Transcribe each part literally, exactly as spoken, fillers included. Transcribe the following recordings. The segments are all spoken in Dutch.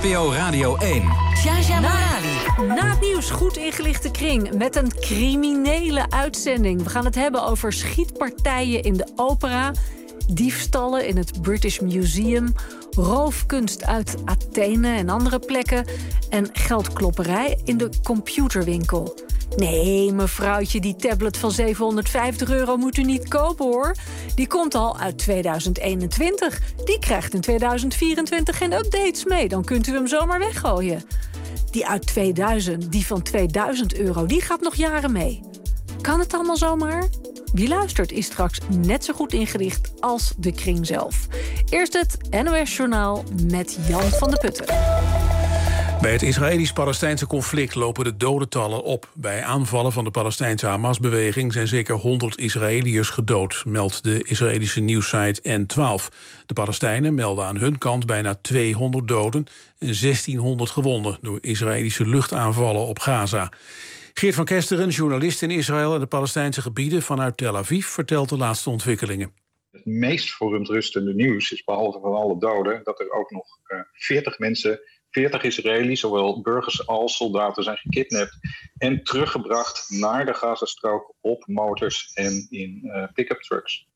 O Radio één. Jaja Marali. Na het nieuws goed ingelichte kring met een criminele uitzending. We gaan het hebben over schietpartijen in de opera, diefstallen in het British Museum, roofkunst uit Athene en andere plekken en geldklopperij in de computerwinkel. Nee, mevrouwtje, die tablet van zevenhonderdvijftig euro moet u niet kopen, hoor. Die komt al uit tweeduizend eenentwintig. Die krijgt in tweeduizend vierentwintig geen updates mee. Dan kunt u hem zomaar weggooien. Die uit tweeduizend, die van tweeduizend euro, die gaat nog jaren mee. Kan het allemaal zomaar? Wie luistert is straks net zo goed ingericht als de kring zelf. Eerst het N O S-journaal met Jan van de Putten. Bij het Israëlisch-Palestijnse conflict lopen de dodentallen op. Bij aanvallen van de Palestijnse Hamas-beweging zijn zeker honderd Israëliërs gedood, meldt de Israëlische nieuwssite N twaalf. De Palestijnen melden aan hun kant bijna tweehonderd doden en zestienhonderd gewonden door Israëlische luchtaanvallen op Gaza. Geert van Kesteren, journalist in Israël en de Palestijnse gebieden vanuit Tel Aviv, vertelt de laatste ontwikkelingen. Het meest verontrustende nieuws is, behalve van alle doden, dat er ook nog uh, veertig mensen, veertig Israëli's, zowel burgers als soldaten, zijn gekidnapt en teruggebracht naar de Gazastrook op motors en in uh, pick-up trucks.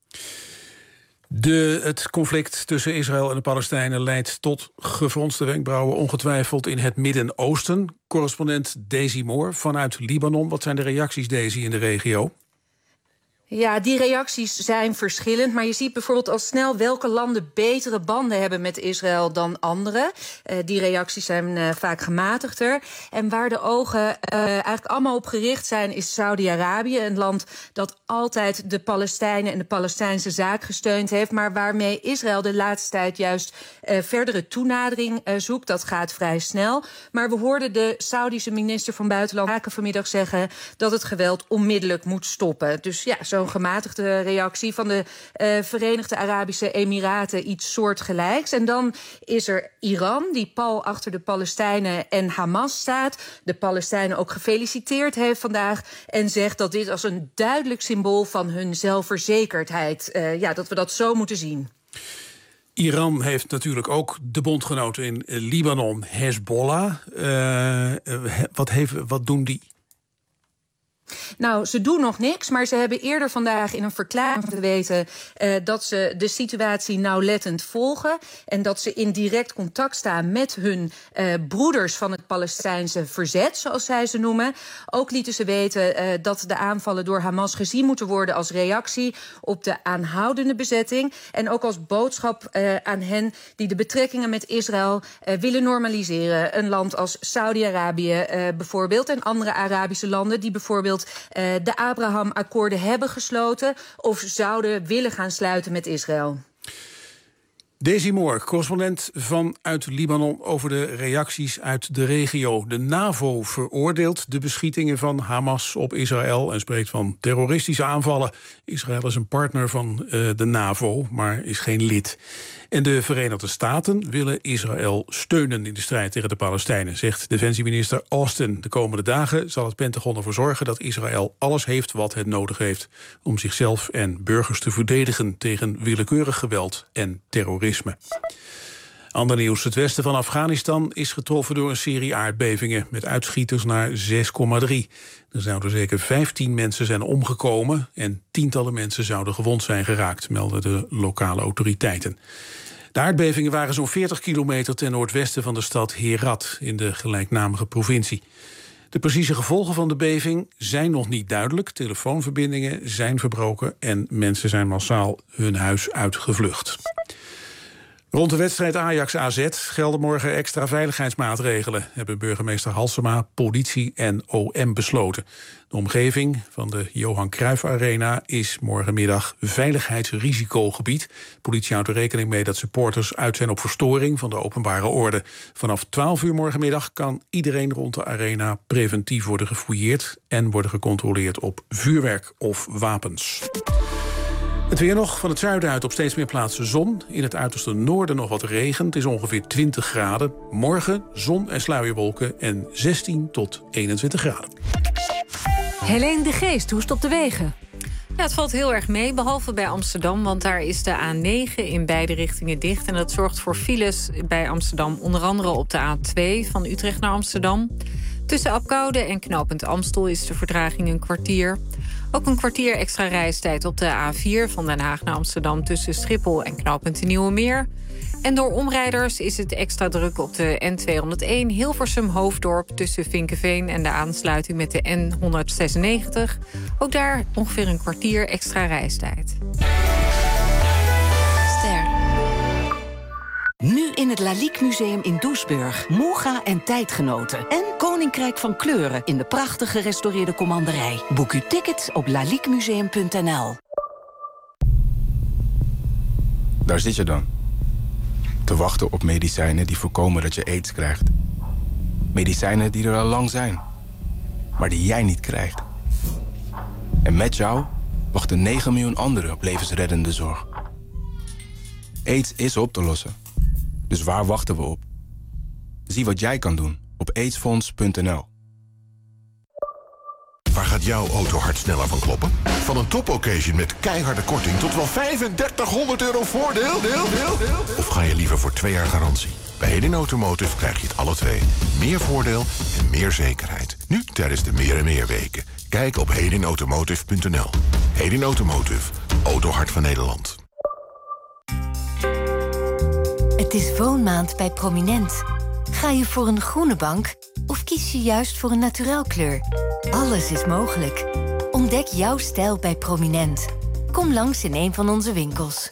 De, het conflict tussen Israël en de Palestijnen leidt tot gefronste wenkbrauwen, ongetwijfeld in het Midden-Oosten. Correspondent Daisy Moore vanuit Libanon. Wat zijn de reacties, Daisy, in de regio? Ja, die reacties zijn verschillend. Maar je ziet bijvoorbeeld al snel welke landen betere banden hebben met Israël dan andere. Uh, die reacties zijn uh, vaak gematigder. En waar de ogen uh, eigenlijk allemaal op gericht zijn, is Saudi-Arabië. Een land dat altijd de Palestijnen en de Palestijnse zaak gesteund heeft, maar waarmee Israël de laatste tijd juist uh, verdere toenadering uh, zoekt. Dat gaat vrij snel. Maar we hoorden de Saudische minister van Buitenlandse Zaken vanmiddag zeggen dat het geweld onmiddellijk moet stoppen. Dus ja, zo een gematigde reactie van de uh, Verenigde Arabische Emiraten, iets soortgelijks. En dan is er Iran, die pal achter de Palestijnen en Hamas staat. De Palestijnen ook gefeliciteerd heeft vandaag en zegt dat dit als een duidelijk symbool van hun zelfverzekerdheid, uh, ja, dat we dat zo moeten zien. Iran heeft natuurlijk ook de bondgenoten in Libanon, Hezbollah. Uh, wat, heeft, wat doen die? Nou, ze doen nog niks, maar ze hebben eerder vandaag in een verklaring laten weten uh, dat ze de situatie nauwlettend volgen en dat ze in direct contact staan met hun uh, broeders van het Palestijnse verzet, zoals zij ze noemen. Ook lieten ze weten uh, dat de aanvallen door Hamas gezien moeten worden als reactie op de aanhoudende bezetting en ook als boodschap uh, aan hen die de betrekkingen met Israël uh, willen normaliseren. Een land als Saudi-Arabië uh, bijvoorbeeld en andere Arabische landen die bijvoorbeeld Uh, de Abraham-akkoorden hebben gesloten of zouden willen gaan sluiten met Israël. Daisy Moore, correspondent vanuit Libanon over de reacties uit de regio. De NAVO veroordeelt de beschietingen van Hamas op Israël en spreekt van terroristische aanvallen. Israël is een partner van uh, de NAVO, maar is geen lid. En de Verenigde Staten willen Israël steunen in de strijd tegen de Palestijnen, zegt defensieminister Austin. De komende dagen zal het Pentagon ervoor zorgen dat Israël alles heeft wat het nodig heeft om zichzelf en burgers te verdedigen tegen willekeurig geweld en terrorisme. Ander nieuws. Het westen van Afghanistan is getroffen door een serie aardbevingen met uitschieters naar zes komma drie. Er zouden zeker vijftien mensen zijn omgekomen en tientallen mensen zouden gewond zijn geraakt, melden de lokale autoriteiten. De aardbevingen waren zo'n veertig kilometer ten noordwesten van de stad Herat in de gelijknamige provincie. De precieze gevolgen van de beving zijn nog niet duidelijk. Telefoonverbindingen zijn verbroken en mensen zijn massaal hun huis uitgevlucht. Rond de wedstrijd Ajax-A Z gelden morgen extra veiligheidsmaatregelen, hebben burgemeester Halsema, politie en O M besloten. De omgeving van de Johan Cruijff Arena is morgenmiddag veiligheidsrisicogebied. Politie houdt er rekening mee dat supporters uit zijn op verstoring van de openbare orde. Vanaf twaalf uur morgenmiddag kan iedereen rond de arena preventief worden gefouilleerd en worden gecontroleerd op vuurwerk of wapens. Het weer nog, van het zuiden uit op steeds meer plaatsen zon. In het uiterste noorden nog wat regen. Het is ongeveer twintig graden. Morgen zon en sluierwolken en zestien tot eenentwintig graden. Helene de Geest, hoe is het op de wegen? Ja, het valt heel erg mee, behalve bij Amsterdam, want daar is de A negen in beide richtingen dicht. En dat zorgt voor files bij Amsterdam, onder andere op de A twee van Utrecht naar Amsterdam. Tussen Apkoude en knooppunt Amstel is de vertraging een kwartier. Ook een kwartier extra reistijd op de A vier van Den Haag naar Amsterdam tussen Schiphol en knooppunt de Nieuwe Meer. En door omrijders is het extra druk op de N tweehonderdéén Hilversum-Hoofddorp tussen Vinkeveen en de aansluiting met de N honderdzesennegentig. Ook daar ongeveer een kwartier extra reistijd. Ster. Nu in het Lalique Museum in Doesburg. Moega en tijdgenoten. En Koninkrijk van Kleuren in de prachtig gerestaureerde commanderij. Boek uw tickets op laliquemuseum punt n l. Daar zit je dan. Te wachten op medicijnen die voorkomen dat je aids krijgt. Medicijnen die er al lang zijn, maar die jij niet krijgt. En met jou wachten negen miljoen anderen op levensreddende zorg. Aids is op te lossen. Dus waar wachten we op? Zie wat jij kan doen op aidsfonds punt n l. Waar gaat jouw auto hard sneller van kloppen? Van een topoccasion met keiharde korting tot wel vijfendertighonderd euro voordeel? Deel, deel, deel. Of ga je liever voor twee jaar garantie? Bij Hedin Automotive krijg je het alle twee. Meer voordeel en meer zekerheid. Nu tijdens de Meer en Meer weken. Kijk op hedin automotive punt n l. Hedin Automotive. Autohart van Nederland. Het is woonmaand bij Prominent. Ga je voor een groene bank of kies je juist voor een naturelkleur? Alles is mogelijk. Ontdek jouw stijl bij Prominent. Kom langs in een van onze winkels.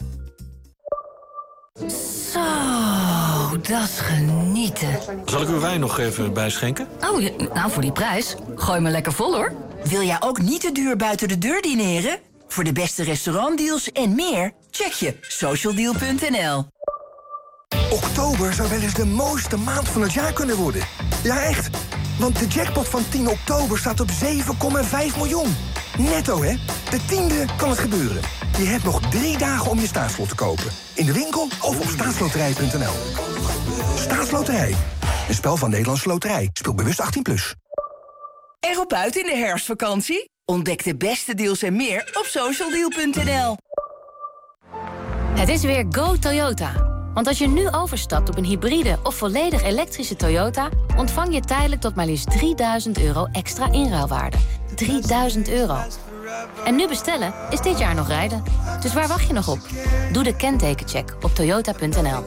Zo, dat is genieten. Zal ik uw wijn nog even bijschenken? Oh, ja, nou voor die prijs. Gooi me lekker vol, hoor. Wil jij ook niet te duur buiten de deur dineren? Voor de beste restaurantdeals en meer, check je socialdeal punt n l. Oktober zou wel eens de mooiste maand van het jaar kunnen worden. Ja, echt. Want de jackpot van tien oktober staat op zeven komma vijf miljoen. Netto, hè? De tiende kan het gebeuren. Je hebt nog drie dagen om je staatslot te kopen. In de winkel of op staatsloterij punt n l. Staatsloterij. Een spel van Nederlandse Loterij. Speel bewust achttien plus. Erop uit in de herfstvakantie? Ontdek de beste deals en meer op socialdeal punt n l. Het is weer Go Toyota. Want als je nu overstapt op een hybride of volledig elektrische Toyota, ontvang je tijdelijk tot maar liefst drieduizend euro extra inruilwaarde. drieduizend euro. En nu bestellen is dit jaar nog rijden. Dus waar wacht je nog op? Doe de kentekencheck op toyota punt n l.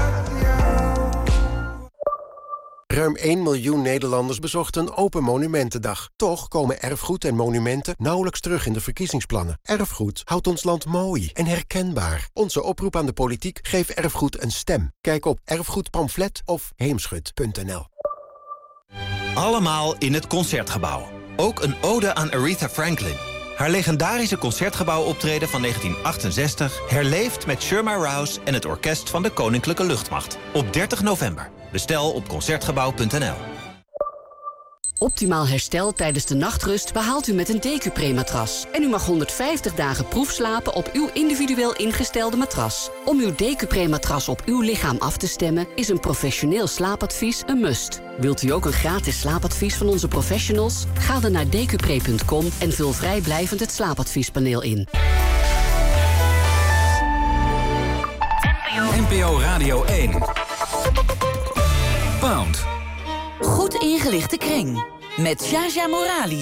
Ruim één miljoen Nederlanders bezochten Open Monumentendag. Toch komen erfgoed en monumenten nauwelijks terug in de verkiezingsplannen. Erfgoed houdt ons land mooi en herkenbaar. Onze oproep aan de politiek: geef erfgoed een stem. Kijk op erfgoedpamflet of heemschut punt n l. Allemaal in het Concertgebouw. Ook een ode aan Aretha Franklin. Haar legendarische Concertgebouwoptreden van negentien achtenzestig... herleeft met Sherma Rouse en het orkest van de Koninklijke Luchtmacht. Op dertig november. Bestel op concertgebouw punt n l. Optimaal herstel tijdens de nachtrust behaalt u met een Decupré-matras. En u mag honderdvijftig dagen proefslapen op uw individueel ingestelde matras. Om uw Decupré-matras op uw lichaam af te stemmen is een professioneel slaapadvies een must. Wilt u ook een gratis slaapadvies van onze professionals? Ga dan naar decupré punt com en vul vrijblijvend het slaapadviespaneel in. N P O Radio één. Pound. Goed ingelichte kring. Met Jaja Morali.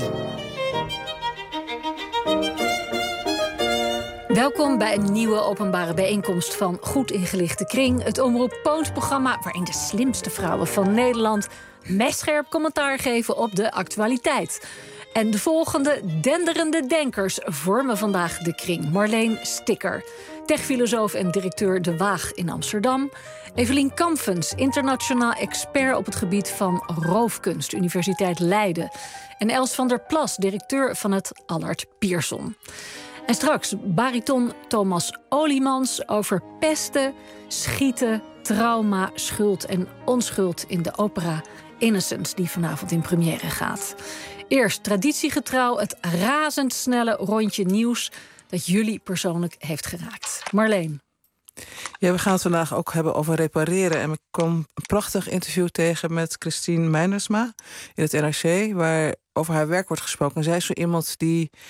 Welkom bij een nieuwe openbare bijeenkomst van Goed Ingelichte Kring. Het Omroep Poont-programma waarin de slimste vrouwen van Nederland messcherp commentaar geven op de actualiteit. En de volgende denderende denkers vormen vandaag de kring. Marleen Sticker, techfilosoof en directeur De Waag in Amsterdam. Evelien Kampfens, internationaal expert op het gebied van roofkunst, Universiteit Leiden. En Els van der Plas, directeur van het Allard Pierson. En straks bariton Thomas Oliemans over pesten, schieten, trauma, schuld en onschuld in de opera Innocence, die vanavond in première gaat. Eerst traditiegetrouw het razendsnelle rondje nieuws dat jullie persoonlijk heeft geraakt. Marleen. Ja, we gaan het vandaag ook hebben over repareren. En ik kwam een prachtig interview tegen met Christine Meinersma in het N R C, waar over haar werk wordt gesproken. En zij is zo iemand die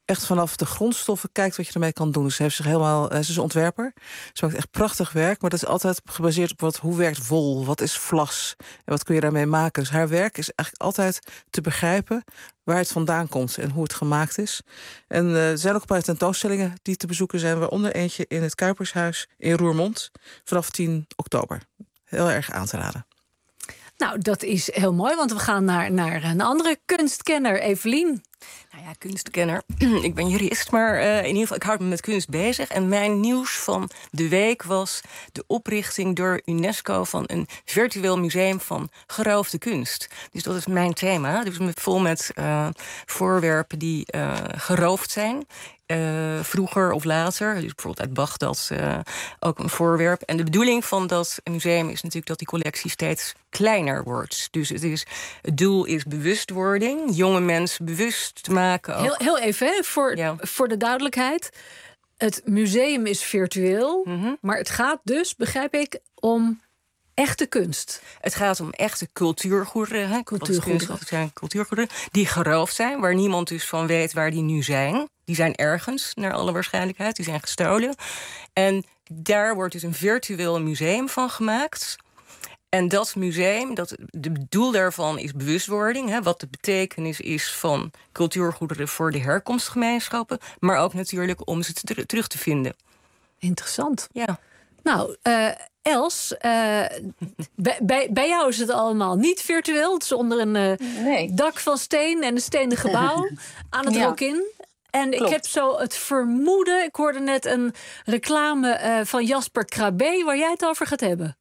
echt vanaf de grondstoffen kijkt wat je ermee kan doen. Dus ze heeft zich helemaal, ze is een ontwerper. Ze maakt echt prachtig werk, maar dat is altijd gebaseerd op wat, hoe werkt wol, wat is vlas en wat kun je daarmee maken. Dus haar werk is eigenlijk altijd te begrijpen waar het vandaan komt en hoe het gemaakt is. En uh, er zijn ook een paar tentoonstellingen die te bezoeken zijn, waaronder eentje in het Kuipershuis in Roermond vanaf tien oktober. Heel erg aan te raden. Nou, dat is heel mooi, want we gaan naar, naar een andere kunstkenner, Evelien. Nou ja, kunstkenner. Ik ben jurist, maar uh, in ieder geval, ik houd me met kunst bezig. En mijn nieuws van de week was de oprichting door UNESCO van een virtueel museum van geroofde kunst. Dus dat is mijn thema. Dus vol met uh, voorwerpen die uh, geroofd zijn. Uh, vroeger of later, dus bijvoorbeeld uit Bagdad uh, ook een voorwerp. En de bedoeling van dat museum is natuurlijk dat die collectie steeds kleiner wordt. Dus het, is, het doel is bewustwording, jonge mensen bewust te maken. Ook. Heel, heel even, hè, voor, ja. voor de duidelijkheid. Het museum is virtueel, mm-hmm. maar het gaat dus, begrijp ik, om echte kunst. Het gaat om echte cultuurgoederen. Hè? Cultuurgoederen. Zijn cultuurgoederen die geroofd zijn, waar niemand dus van weet waar die nu zijn. Die zijn ergens, naar alle waarschijnlijkheid. Die zijn gestolen. En daar wordt dus een virtueel museum van gemaakt. En dat museum, dat, de doel daarvan is bewustwording. Hè, wat de betekenis is van cultuurgoederen voor de herkomstgemeenschappen. Maar ook natuurlijk om ze te, terug te vinden. Interessant. Ja. Nou, uh, Els, uh, bij, bij, bij jou is het allemaal niet virtueel. Het is onder een uh, nee. dak van steen en een stenen gebouw aan het ja. Rokin. En Klopt. Ik heb zo het vermoeden, ik hoorde net een reclame uh, van Jasper Krabbe, waar jij het over gaat hebben.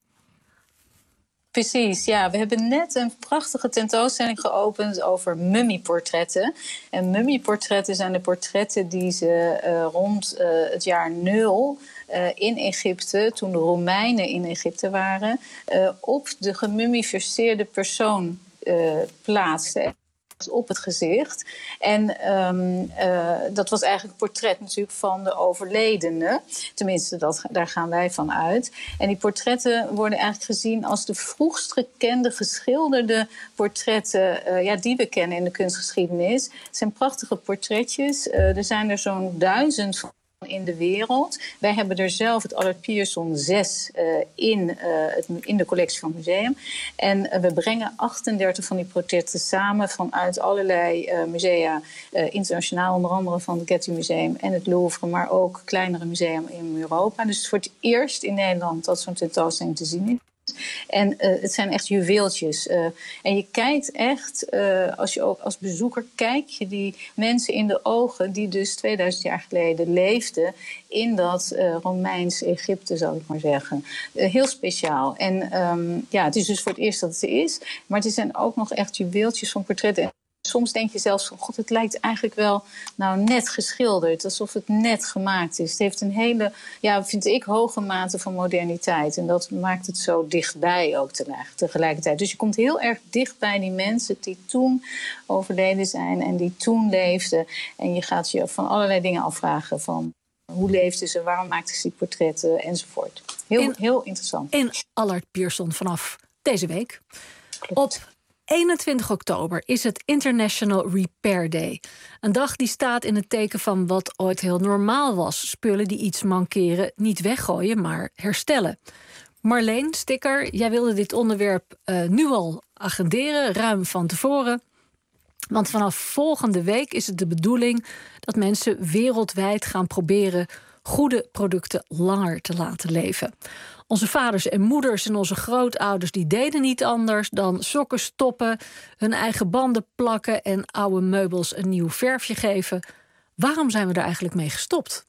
Precies, ja. We hebben net een prachtige tentoonstelling geopend over mummieportretten. En mummieportretten zijn de portretten die ze uh, rond uh, het jaar nul uh, in Egypte, toen de Romeinen in Egypte waren, uh, op de gemummificeerde persoon uh, plaatsten. Op het gezicht. En um, uh, dat was eigenlijk een portret natuurlijk van de overledene. Tenminste, dat, daar gaan wij van uit. En die portretten worden eigenlijk gezien als de vroegst gekende geschilderde portretten uh, ja, die we kennen in de kunstgeschiedenis. Het zijn prachtige portretjes. Uh, er zijn er zo'n duizend van in de wereld. Wij hebben er zelf het Allard Pierson zes uh, in, uh, het, in de collectie van het museum. En uh, we brengen achtendertig van die portretten samen vanuit allerlei uh, musea. Uh, internationaal, onder andere van het Getty Museum en het Louvre, maar ook kleinere musea in Europa. Dus het is voor het eerst in Nederland dat zo'n tentoonstelling te zien is. En uh, het zijn echt juweeltjes. Uh, en je kijkt echt, uh, als je ook als bezoeker kijk je die mensen in de ogen die dus tweeduizend jaar geleden leefden in dat uh, Romeins Egypte, zal ik maar zeggen. Uh, heel speciaal. En um, ja, het is dus voor het eerst dat het er is. Maar het zijn ook nog echt juweeltjes van portretten. Soms denk je zelfs van, god, het lijkt eigenlijk wel nou net geschilderd. Alsof het net gemaakt is. Het heeft een hele, ja, vind ik, hoge mate van moderniteit. En dat maakt het zo dichtbij ook tegelijkertijd. Dus je komt heel erg dicht bij die mensen die toen overleden zijn en die toen leefden. En je gaat je van allerlei dingen afvragen van hoe leefden ze, waarom maakten ze die portretten enzovoort. Heel, in, heel interessant. In Allard Pierson vanaf deze week. Klopt. Op eenentwintig oktober is het International Repair Day. Een dag die staat in het teken van wat ooit heel normaal was. Spullen die iets mankeren niet weggooien, maar herstellen. Marleen Sticker, jij wilde dit onderwerp uh, nu al agenderen, ruim van tevoren. Want vanaf volgende week is het de bedoeling dat mensen wereldwijd gaan proberen goede producten langer te laten leven. Onze vaders en moeders en onze grootouders die deden niet anders dan sokken stoppen, hun eigen banden plakken en oude meubels een nieuw verfje geven. Waarom zijn we er eigenlijk mee gestopt?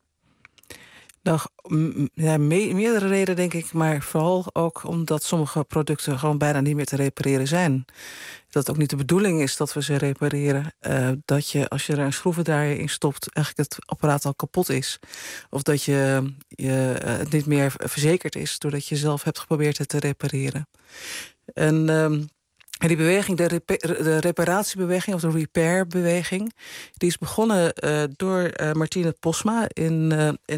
Nou, ja, me- meerdere redenen denk ik, maar vooral ook omdat sommige producten gewoon bijna niet meer te repareren zijn. Dat het ook niet de bedoeling is dat we ze repareren. Uh, dat je, als je er een schroevendraaier in stopt, eigenlijk het apparaat al kapot is. Of dat je, je uh, het niet meer verzekerd is, doordat je zelf hebt geprobeerd het te repareren. En Um, En die beweging, de, repa- de reparatiebeweging of de repairbeweging, die is begonnen uh, door uh, Martine Posma in, uh, in,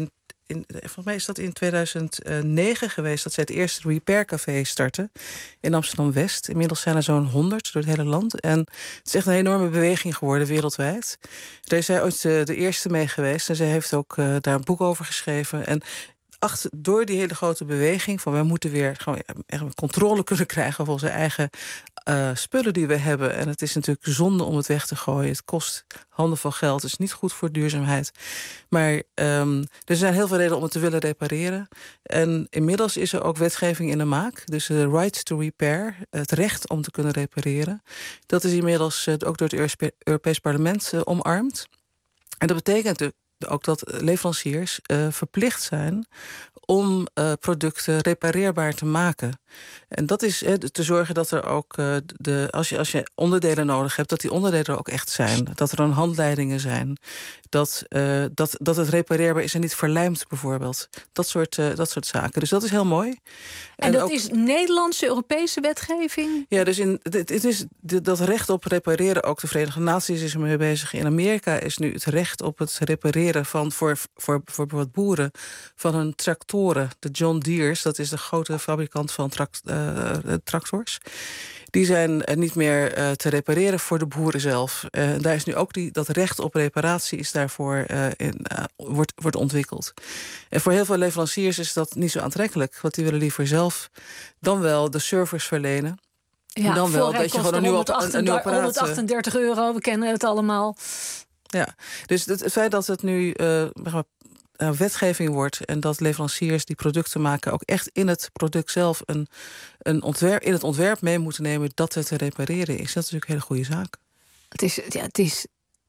in, volgens mij is dat in tweeduizend negen geweest dat zij het eerste Repair Café starten in Amsterdam-West. Inmiddels zijn er zo'n honderd door het hele land. En het is echt een enorme beweging geworden wereldwijd. Daar is zij ooit de, de eerste mee geweest en zij heeft ook uh, daar een boek over geschreven. En achter, door die hele grote beweging van wij moeten weer gewoon echt controle kunnen krijgen over onze eigen uh, spullen die we hebben. En het is natuurlijk zonde om het weg te gooien. Het kost handenvol geld. Het is niet goed voor duurzaamheid. Maar um, er zijn heel veel redenen om het te willen repareren. En inmiddels is er ook wetgeving in de maak. Dus de right to repair, het recht om te kunnen repareren. Dat is inmiddels uh, ook door het Europees Parlement uh, omarmd. En dat betekent ook dat leveranciers uh, verplicht zijn om uh, producten repareerbaar te maken. En dat is uh, te zorgen dat er ook, uh, de, als, je, als je onderdelen nodig hebt, dat die onderdelen er ook echt zijn. Dat er dan handleidingen zijn. Dat, uh, dat, dat het repareerbaar is en niet verlijmd bijvoorbeeld. Dat soort, uh, dat soort zaken. Dus dat is heel mooi. En, en dat ook, is Nederlandse, Europese wetgeving? Ja, dus in, het, het is dat recht op repareren, ook de Verenigde Naties is ermee bezig. In Amerika is nu het recht op het repareren van voor, voor, voor bijvoorbeeld boeren van hun tractoren. De John Deere's, dat is de grote fabrikant van tract, uh, tractors. Die zijn uh, niet meer uh, te repareren voor de boeren zelf. Uh, daar is nu ook die, dat recht op reparatie is daarvoor uh, in, uh, wordt, wordt ontwikkeld. En voor heel veel leveranciers is dat niet zo aantrekkelijk, want die willen liever zelf dan wel de service verlenen. Ja, dan wel dat je gewoon een nieuw apparaat... honderdachtendertig euro, we kennen het allemaal. Ja, dus het, het feit dat het nu uh, uh, wetgeving wordt en dat leveranciers die producten maken ook echt in het product zelf een, een ontwerp, in het ontwerp mee moeten nemen dat het te repareren is, dat is natuurlijk een hele goede zaak. Het is, ja, het is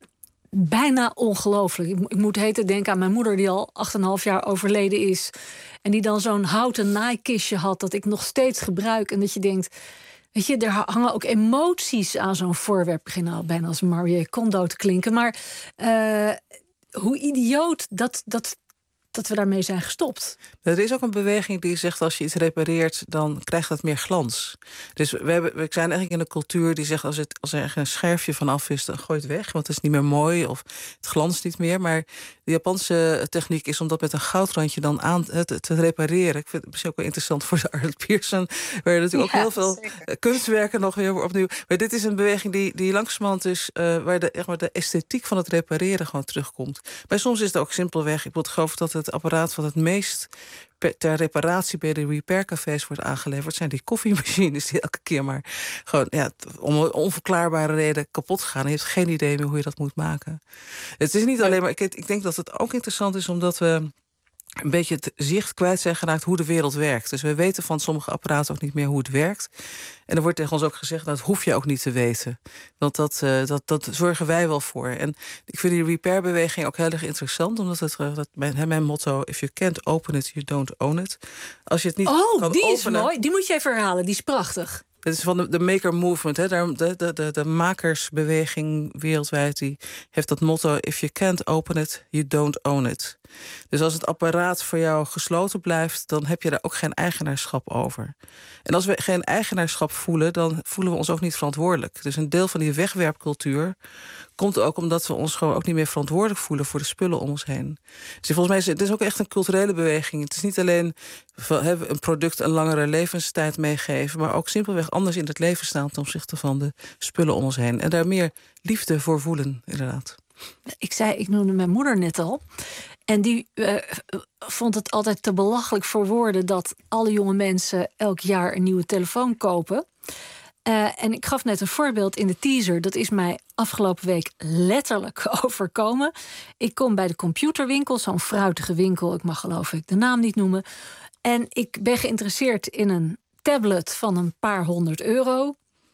bijna ongelooflijk. Ik, ik moet heten denken aan mijn moeder die al acht en een half jaar overleden is en die dan zo'n houten naaikistje had dat ik nog steeds gebruik en dat je denkt, weet je, er hangen ook emoties aan zo'n voorwerp. Ik begin nou bijna als Marie Kondo te klinken. Maar uh, hoe idioot dat, dat, dat we daarmee zijn gestopt. Er is ook een beweging die zegt als je iets repareert, dan krijgt dat meer glans. Dus we, hebben, we zijn eigenlijk in een cultuur die zegt als, het, als er een scherfje vanaf is, dan gooi het weg. Want het is niet meer mooi of het glanst niet meer. Maar de Japanse techniek is om dat met een goudrandje dan aan te, te repareren. Ik vind het misschien ook wel interessant voor de Arnold Pearson, waar er natuurlijk ja, ook heel veel zeker. kunstwerken nog weer opnieuw. Maar dit is een beweging die, die langzamerhand is, uh, waar de, echt maar de esthetiek van het repareren gewoon terugkomt. Maar soms is het ook simpelweg. Ik geloof dat het apparaat wat het meest ter reparatie bij de repaircafés wordt aangeleverd zijn die koffiemachines die elke keer maar gewoon ja, om een onverklaarbare reden kapot gaan. Je hebt geen idee meer hoe je dat moet maken. Het is niet alleen maar. Ik, ik denk dat het ook interessant is omdat we een beetje het zicht kwijt zijn geraakt hoe de wereld werkt. Dus we weten van sommige apparaten ook niet meer hoe het werkt. En er wordt tegen ons ook gezegd, nou, dat hoef je ook niet te weten. Want dat, uh, dat, dat zorgen wij wel voor. En ik vind die repairbeweging ook heel erg interessant. Omdat het, dat mijn, mijn motto, if you can't open it, you don't own it. Als je het niet oh, kan die openen, is mooi. Die moet je even herhalen. Die is prachtig. Het is van de, de maker movement. Hè. De, de, de, de makersbeweging wereldwijd die heeft dat motto, if you can't open it, you don't own it. Dus als het apparaat voor jou gesloten blijft, dan heb je daar ook geen eigenaarschap over. En als we geen eigenaarschap voelen, dan voelen we ons ook niet verantwoordelijk. Dus een deel van die wegwerpcultuur komt ook omdat we ons gewoon ook niet meer verantwoordelijk voelen voor de spullen om ons heen. Dus volgens mij is het is ook echt een culturele beweging. Het is niet alleen een product een langere levenstijd meegeven, maar ook simpelweg anders in het leven staan ten opzichte van de spullen om ons heen. En daar meer liefde voor voelen, inderdaad. Ik zei, ik noemde mijn moeder net al. En die uh, vond het altijd te belachelijk voor woorden dat alle jonge mensen elk jaar een nieuwe telefoon kopen. Uh, en ik gaf net een voorbeeld in de teaser. Dat is mij afgelopen week letterlijk overkomen. Ik kom bij de computerwinkel, zo'n fruitige winkel. Ik mag geloof ik de naam niet noemen. En ik ben geïnteresseerd in een tablet van een paar honderd euro.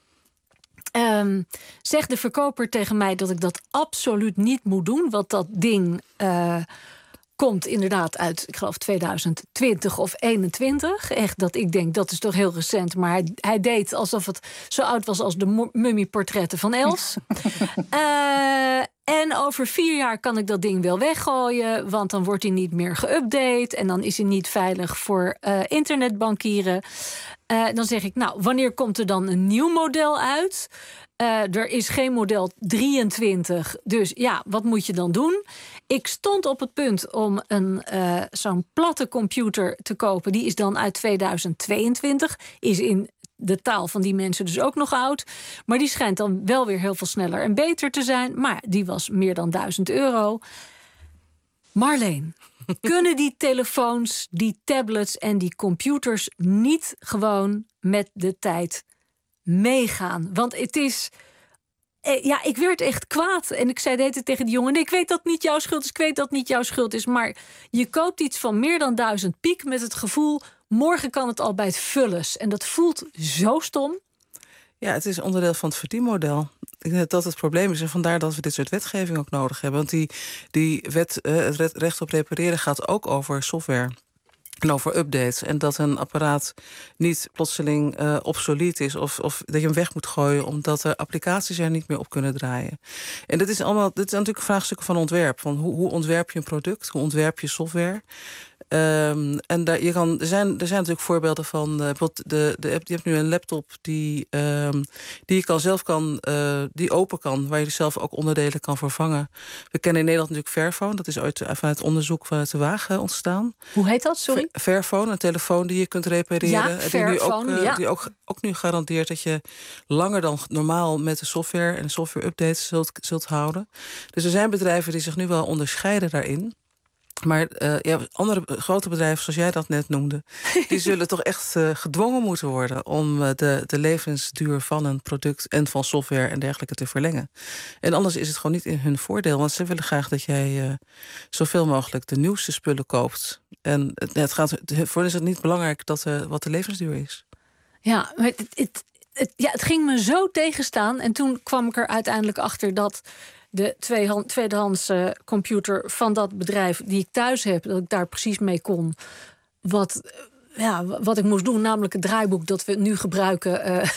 Um, zegt de verkoper tegen mij dat ik dat absoluut niet moet doen. Want dat ding uh, komt inderdaad uit, ik geloof, tweeduizend twintig of eenentwintig. Echt dat ik denk, dat is toch heel recent. Maar hij, hij deed alsof het zo oud was als de mummieportretten van Els. uh, En over vier jaar kan ik dat ding wel weggooien, want dan wordt hij niet meer geüpdate en dan is hij niet veilig voor uh, internetbankieren. Uh, dan zeg ik, nou, wanneer komt er dan een nieuw model uit? Uh, er is geen model drieëntwintig, dus ja, wat moet je dan doen? Ik stond op het punt om een uh, zo'n platte computer te kopen. Die is dan uit tweeduizend tweeëntwintig, is in de taal van die mensen dus ook nog oud. Maar die schijnt dan wel weer heel veel sneller en beter te zijn. Maar die was meer dan duizend euro. Marleen, kunnen die telefoons, die tablets en die computers niet gewoon met de tijd meegaan? Want het is... Ja, ik werd echt kwaad. En ik zei het tegen die jongen, nee, ik weet dat het niet jouw schuld is. Ik weet dat het niet jouw schuld is. Maar je koopt iets van meer dan duizend piek met het gevoel, morgen kan het al bij het vulles. En dat voelt zo stom. Ja, het is onderdeel van het verdienmodel. Ik denk dat dat het probleem is. En vandaar dat we dit soort wetgeving ook nodig hebben. Want die, die wet, uh, het recht op repareren gaat ook over software. En over updates. En dat een apparaat niet plotseling uh, obsolet is. Of, of dat je hem weg moet gooien omdat er applicaties er niet meer op kunnen draaien. En dit is allemaal, dit zijn natuurlijk vraagstukken van ontwerp. Van hoe, hoe ontwerp je een product? Hoe ontwerp je software? Um, en daar, je kan, er, zijn, er zijn natuurlijk voorbeelden van. Uh, bijvoorbeeld de, de, je hebt nu een laptop die, um, die je kan zelf kan, uh, die open kan, waar je zelf ook onderdelen kan vervangen. We kennen in Nederland natuurlijk Fairphone. Dat is uit, vanuit onderzoek vanuit de Waag ontstaan. Hoe heet dat? Sorry? Fairphone, een telefoon die je kunt repareren. Ja, die nu ook, uh, ja. die ook, ook nu garandeert dat je langer dan normaal met de software en software updates zult, zult houden. Dus er zijn bedrijven die zich nu wel onderscheiden daarin. Maar uh, ja, andere grote bedrijven, zoals jij dat net noemde, die zullen toch echt uh, gedwongen moeten worden om uh, de, de levensduur van een product en van software en dergelijke te verlengen. En anders is het gewoon niet in hun voordeel, want ze willen graag dat jij uh, zoveel mogelijk de nieuwste spullen koopt. En het, het gaat, voor hen is het niet belangrijk dat, uh, wat de levensduur is. Ja, maar het, het, het, ja, het ging me zo tegenstaan en toen kwam ik er uiteindelijk achter dat de tweedehands uh, computer van dat bedrijf die ik thuis heb, dat ik daar precies mee kon wat, ja, wat ik moest doen, namelijk het draaiboek dat we nu gebruiken uh,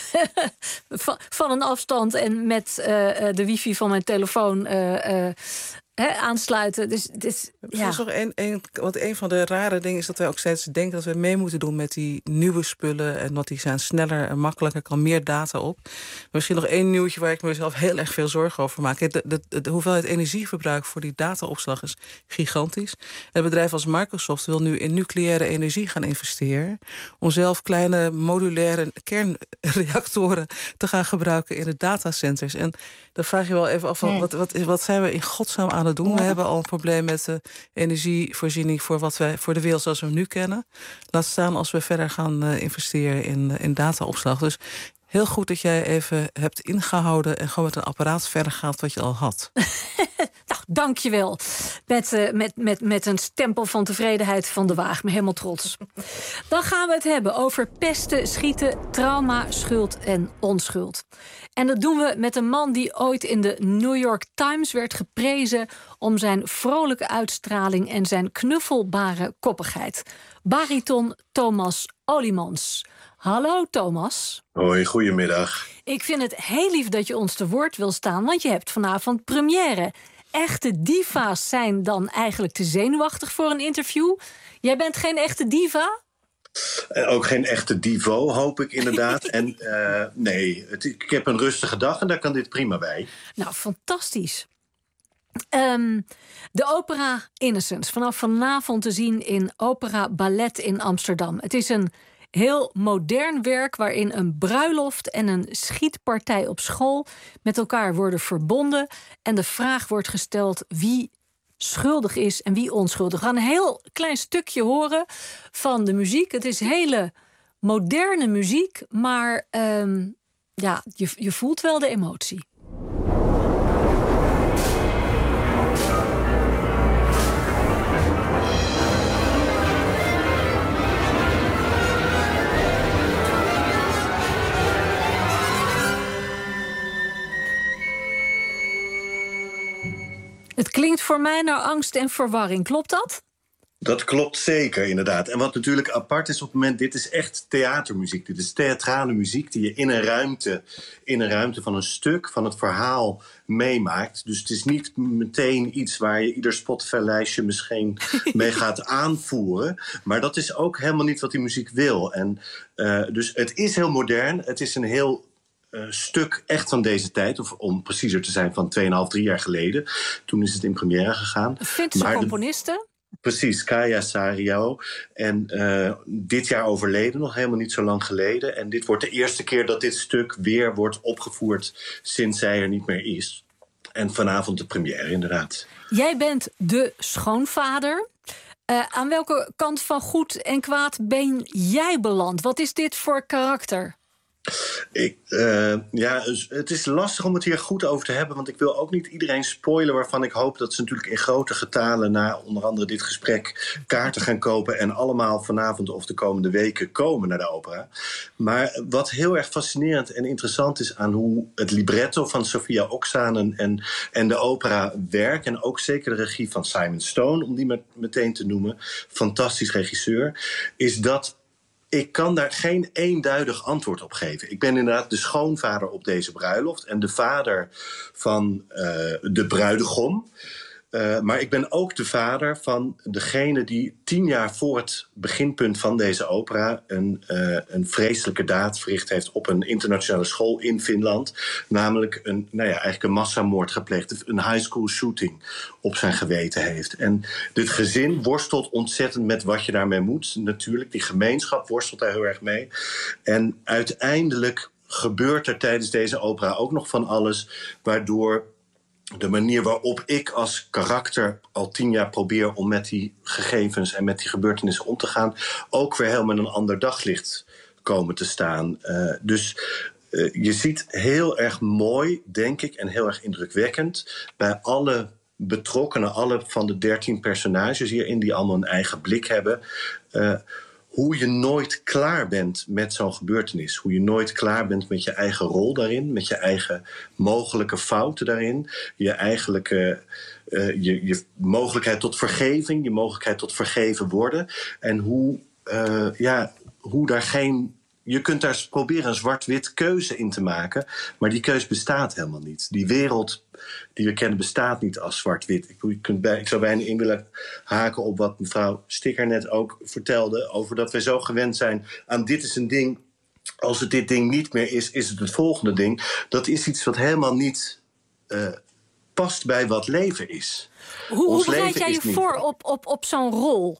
van, van een afstand en met uh, de wifi van mijn telefoon uh, uh, He, aansluiten. Dus, dus, ja. Dat is nog een, een, want een van de rare dingen is dat wij ook steeds denken dat we mee moeten doen met die nieuwe spullen. En dat die zijn sneller en makkelijker, kan meer data op. Misschien nog één nieuwtje waar ik mezelf heel erg veel zorgen over maak. De, de, de, de hoeveelheid energieverbruik voor die dataopslag is gigantisch. Een bedrijf als Microsoft wil nu in nucleaire energie gaan investeren om zelf kleine modulaire kernreactoren te gaan gebruiken in de datacenters. En dan vraag je wel even af, van, wat, wat, wat zijn we in godsnaam aan het doen? We hebben al een probleem met de energievoorziening voor, wat wij, voor de wereld zoals we hem nu kennen. Laat staan als we verder gaan uh, investeren in, in dataopslag. Dus heel goed dat jij even hebt ingehouden en gewoon met een apparaat verder gaat wat je al had. Nou, dank je wel. Met, uh, met, met, met een stempel van tevredenheid van de Waag. Me helemaal trots. Dan gaan we het hebben over pesten, schieten, trauma, schuld en onschuld. En dat doen we met een man die ooit in de New York Times werd geprezen om zijn vrolijke uitstraling en zijn knuffelbare koppigheid. Bariton Thomas Olimans. Hallo Thomas. Hoi, goedemiddag. Ik vind het heel lief dat je ons te woord wil staan, want je hebt vanavond première. Echte diva's zijn dan eigenlijk te zenuwachtig voor een interview. Jij bent geen echte diva? Uh, ook geen echte divo, hoop ik inderdaad. En uh, nee, het, ik heb een rustige dag en daar kan dit prima bij. Nou, fantastisch. Um, de opera Innocence, vanaf vanavond te zien in Opera Ballet in Amsterdam. Het is een heel modern werk waarin een bruiloft en een schietpartij op school met elkaar worden verbonden. En de vraag wordt gesteld wie schuldig is en wie onschuldig. We gaan een heel klein stukje horen van de muziek. Het is hele moderne muziek, maar um, ja, je, je voelt wel de emotie. Het klinkt voor mij naar angst en verwarring. Klopt dat? Dat klopt zeker, inderdaad. En wat natuurlijk apart is op het moment, dit is echt theatermuziek. Dit is theatrale muziek die je in een ruimte, in een ruimte van een stuk, van het verhaal meemaakt. Dus het is niet meteen iets waar je ieder Spotify-lijstje misschien mee gaat aanvoeren. Maar dat is ook helemaal niet wat die muziek wil. En uh, dus het is heel modern. Het is een heel Uh, stuk echt van deze tijd, of om preciezer te zijn van tweeënhalf, drie jaar geleden. Toen is het in première gegaan. Finse componisten? Precies, Kaya Sario. En uh, dit jaar overleden, nog helemaal niet zo lang geleden. En dit wordt de eerste keer dat dit stuk weer wordt opgevoerd sinds zij er niet meer is. En vanavond de première, inderdaad. Jij bent de schoonvader. Uh, aan welke kant van goed en kwaad ben jij beland? Wat is dit voor karakter? Ik, uh, ja, het is lastig om het hier goed over te hebben, want ik wil ook niet iedereen spoilen waarvan ik hoop dat ze natuurlijk in grote getalen na onder andere dit gesprek kaarten gaan kopen en allemaal vanavond of de komende weken komen naar de opera. Maar wat heel erg fascinerend en interessant is aan hoe het libretto van Sofia Oksanen en, en de opera werkt, en ook zeker de regie van Simon Stone, om die met, meteen te noemen, fantastisch regisseur, is dat ik kan daar geen eenduidig antwoord op geven. Ik ben inderdaad de schoonvader op deze bruiloft en de vader van uh, de bruidegom. Uh, maar ik ben ook de vader van degene die tien jaar voor het beginpunt van deze opera een, uh, een vreselijke daad verricht heeft op een internationale school in Finland. Namelijk een, nou ja, eigenlijk een massamoord gepleegd, een high school shooting op zijn geweten heeft. En dit gezin worstelt ontzettend met wat je daarmee moet. Natuurlijk, die gemeenschap worstelt daar heel erg mee. En uiteindelijk gebeurt er tijdens deze opera ook nog van alles, waardoor de manier waarop ik als karakter al tien jaar probeer om met die gegevens en met die gebeurtenissen om te gaan, ook weer helemaal in een ander daglicht komen te staan. Uh, dus uh, je ziet heel erg mooi, denk ik, en heel erg indrukwekkend bij alle betrokkenen, alle van de dertien personages hierin die allemaal een eigen blik hebben, Uh, hoe je nooit klaar bent met zo'n gebeurtenis. Hoe je nooit klaar bent met je eigen rol daarin, met je eigen mogelijke fouten daarin, je eigenlijke uh, je, je mogelijkheid tot vergeving, je mogelijkheid tot vergeven worden. En hoe, uh, ja, hoe daar geen. Je kunt daar proberen een zwart-wit keuze in te maken, maar die keuze bestaat helemaal niet. Die wereld die we kennen bestaat niet als zwart-wit. Ik, je kunt bij, ik zou bijna in willen haken op wat mevrouw Sticker net ook vertelde, over dat wij zo gewend zijn aan dit is een ding. Als het dit ding niet meer is, is het het volgende ding. Dat is iets wat helemaal niet uh, past bij wat leven is. Hoe, hoe bereid jij je voor op, op, op zo'n rol?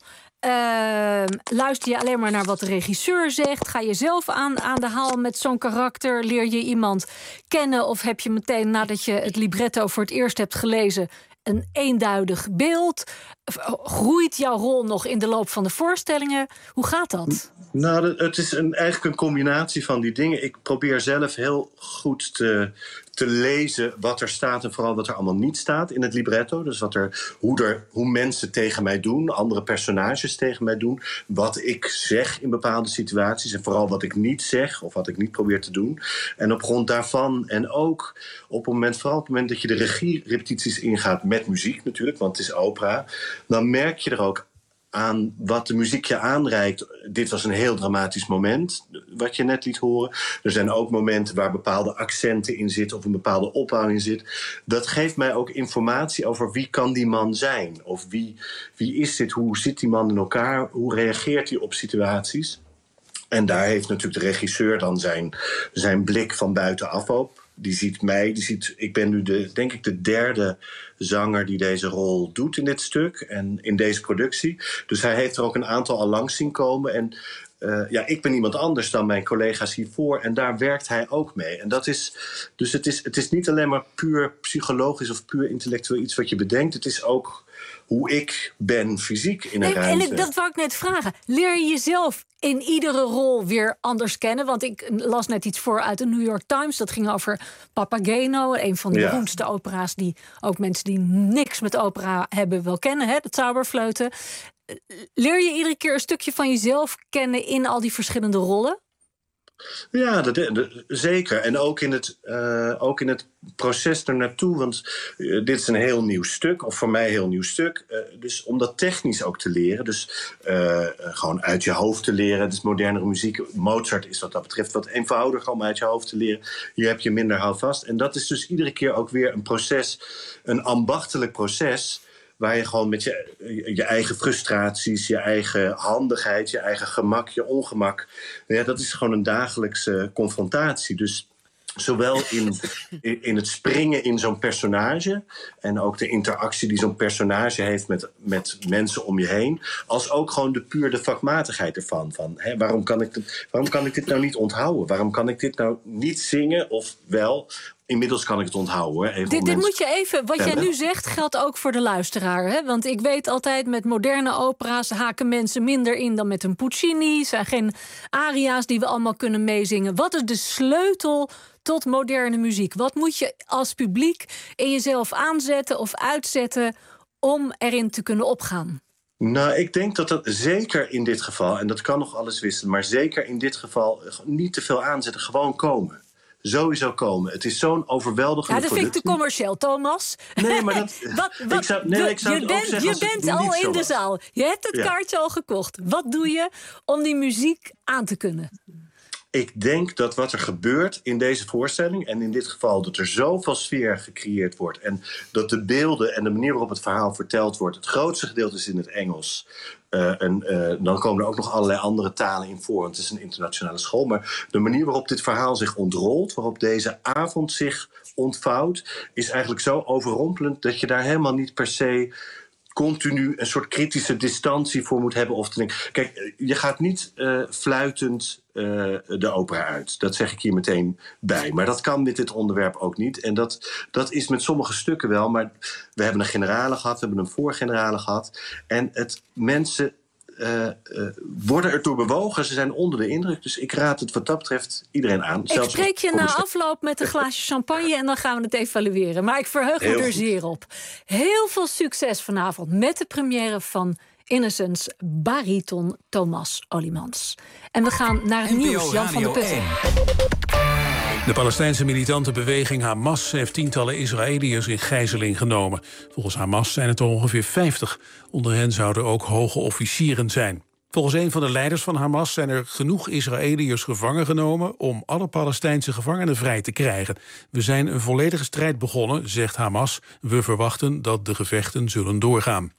Uh, luister je alleen maar naar wat de regisseur zegt? Ga je zelf aan, aan de haal met zo'n karakter? Leer je iemand kennen? Of heb je meteen, nadat je het libretto voor het eerst hebt gelezen, een eenduidig beeld? Groeit jouw rol nog in de loop van de voorstellingen? Hoe gaat dat? Nou, het is een, eigenlijk een combinatie van die dingen. Ik probeer zelf heel goed te, te lezen wat er staat en vooral wat er allemaal niet staat in het libretto. Dus wat er, hoe, er, hoe mensen tegen mij doen, andere personages tegen mij doen, wat ik zeg in bepaalde situaties en vooral wat ik niet zeg of wat ik niet probeer te doen. En op grond daarvan en ook op het moment, vooral op het moment dat je de regierepetities ingaat met muziek natuurlijk, want het is opera, dan merk je er ook aan wat de muziek je aanreikt. Dit was een heel dramatisch moment, wat je net liet horen. Er zijn ook momenten waar bepaalde accenten in zitten of een bepaalde opbouw in zit. Dat geeft mij ook informatie over wie kan die man zijn? Of wie, wie is dit? Hoe zit die man in elkaar? Hoe reageert hij op situaties? En daar heeft natuurlijk de regisseur dan zijn, zijn blik van buitenaf op. Die ziet mij, die ziet, ik ben nu de, denk ik de derde zanger die deze rol doet in dit stuk en in deze productie. Dus hij heeft er ook een aantal al langs zien komen. En uh, ja, ik ben iemand anders dan mijn collega's hiervoor en daar werkt hij ook mee. En dat is, dus het is, het is niet alleen maar puur psychologisch of puur intellectueel iets wat je bedenkt. Het is ook hoe ik ben fysiek in een en, ruimte. En dat wou ik net vragen. Leer je jezelf in iedere rol weer anders kennen? Want ik las net iets voor uit de New York Times. Dat ging over Papageno, een van de ja. beroemdste opera's die ook mensen die niks met opera hebben wel kennen, hè, de Zauberfleuten. Leer je iedere keer een stukje van jezelf kennen in al die verschillende rollen? Ja, dat, dat, zeker. En ook in het, uh, ook in het proces ernaartoe. Want uh, dit is een heel nieuw stuk, of voor mij een heel nieuw stuk. Uh, dus om dat technisch ook te leren. Dus uh, gewoon uit je hoofd te leren. Het is modernere muziek. Mozart is wat dat betreft wat eenvoudiger om uit je hoofd te leren. Hier heb je minder houvast. En dat is dus iedere keer ook weer een proces, een ambachtelijk proces, waar je gewoon met je, je eigen frustraties, je eigen handigheid, je eigen gemak, je ongemak, ja, dat is gewoon een dagelijkse confrontatie. Dus zowel in, in het springen in zo'n personage en ook de interactie die zo'n personage heeft met, met mensen om je heen, als ook gewoon de puur de vakmatigheid ervan. Van, hè, waarom, kan ik dit, waarom kan ik dit nou niet onthouden? Waarom kan ik dit nou niet zingen of wel? Inmiddels kan ik het onthouden. Even dit, dit moet je even, wat jij nu zegt, geldt ook voor de luisteraar. Hè? Want ik weet altijd, met moderne opera's haken mensen minder in dan met een Puccini. Er zijn geen aria's die we allemaal kunnen meezingen. Wat is de sleutel tot moderne muziek? Wat moet je als publiek in jezelf aanzetten of uitzetten om erin te kunnen opgaan? Nou, ik denk dat dat zeker in dit geval, en dat kan nog alles wisselen, maar zeker in dit geval niet te veel aanzetten, gewoon komen. Sowieso komen. Het is zo'n overweldigende. Ja, dat vind ik te commercieel, Thomas. Nee, maar dat. wat, wat, ik zou, nee, ik zou je het bent, ook zeggen je bent al in de zaal. Je hebt het ja. kaartje al gekocht. Wat doe je om die muziek aan te kunnen? Ik denk dat wat er gebeurt in deze voorstelling, en in dit geval dat er zoveel sfeer gecreëerd wordt en dat de beelden en de manier waarop het verhaal verteld wordt, het grootste gedeelte is in het Engels. Uh, en uh, dan komen er ook nog allerlei andere talen in voor, want het is een internationale school. Maar de manier waarop dit verhaal zich ontrolt, waarop deze avond zich ontvouwt, is eigenlijk zo overrompelend dat je daar helemaal niet per se continu een soort kritische distantie voor moet hebben. Of te denken. Kijk, je gaat niet uh, fluitend uh, de opera uit. Dat zeg ik hier meteen bij. Maar dat kan met dit onderwerp ook niet. En dat, dat is met sommige stukken wel. Maar we hebben een generale gehad, we hebben een voorgenerale gehad. En het mensen Uh, uh, worden ertoe bewogen. Ze zijn onder de indruk. Dus ik raad het wat dat betreft iedereen aan. Ik spreek je na afloop met een glaasje champagne en dan gaan we het evalueren. Maar ik verheug me er zeer op. Heel veel succes vanavond met de première van Innocence, bariton Thomas Olimans. En we gaan naar het nieuws. Jan van der Putten. De Palestijnse militante beweging Hamas heeft tientallen Israëliërs in gijzeling genomen. Volgens Hamas zijn het er ongeveer vijftig. Onder hen zouden ook hoge officieren zijn. Volgens een van de leiders van Hamas zijn er genoeg Israëliërs gevangen genomen om alle Palestijnse gevangenen vrij te krijgen. We zijn een volledige strijd begonnen, zegt Hamas. We verwachten dat de gevechten zullen doorgaan.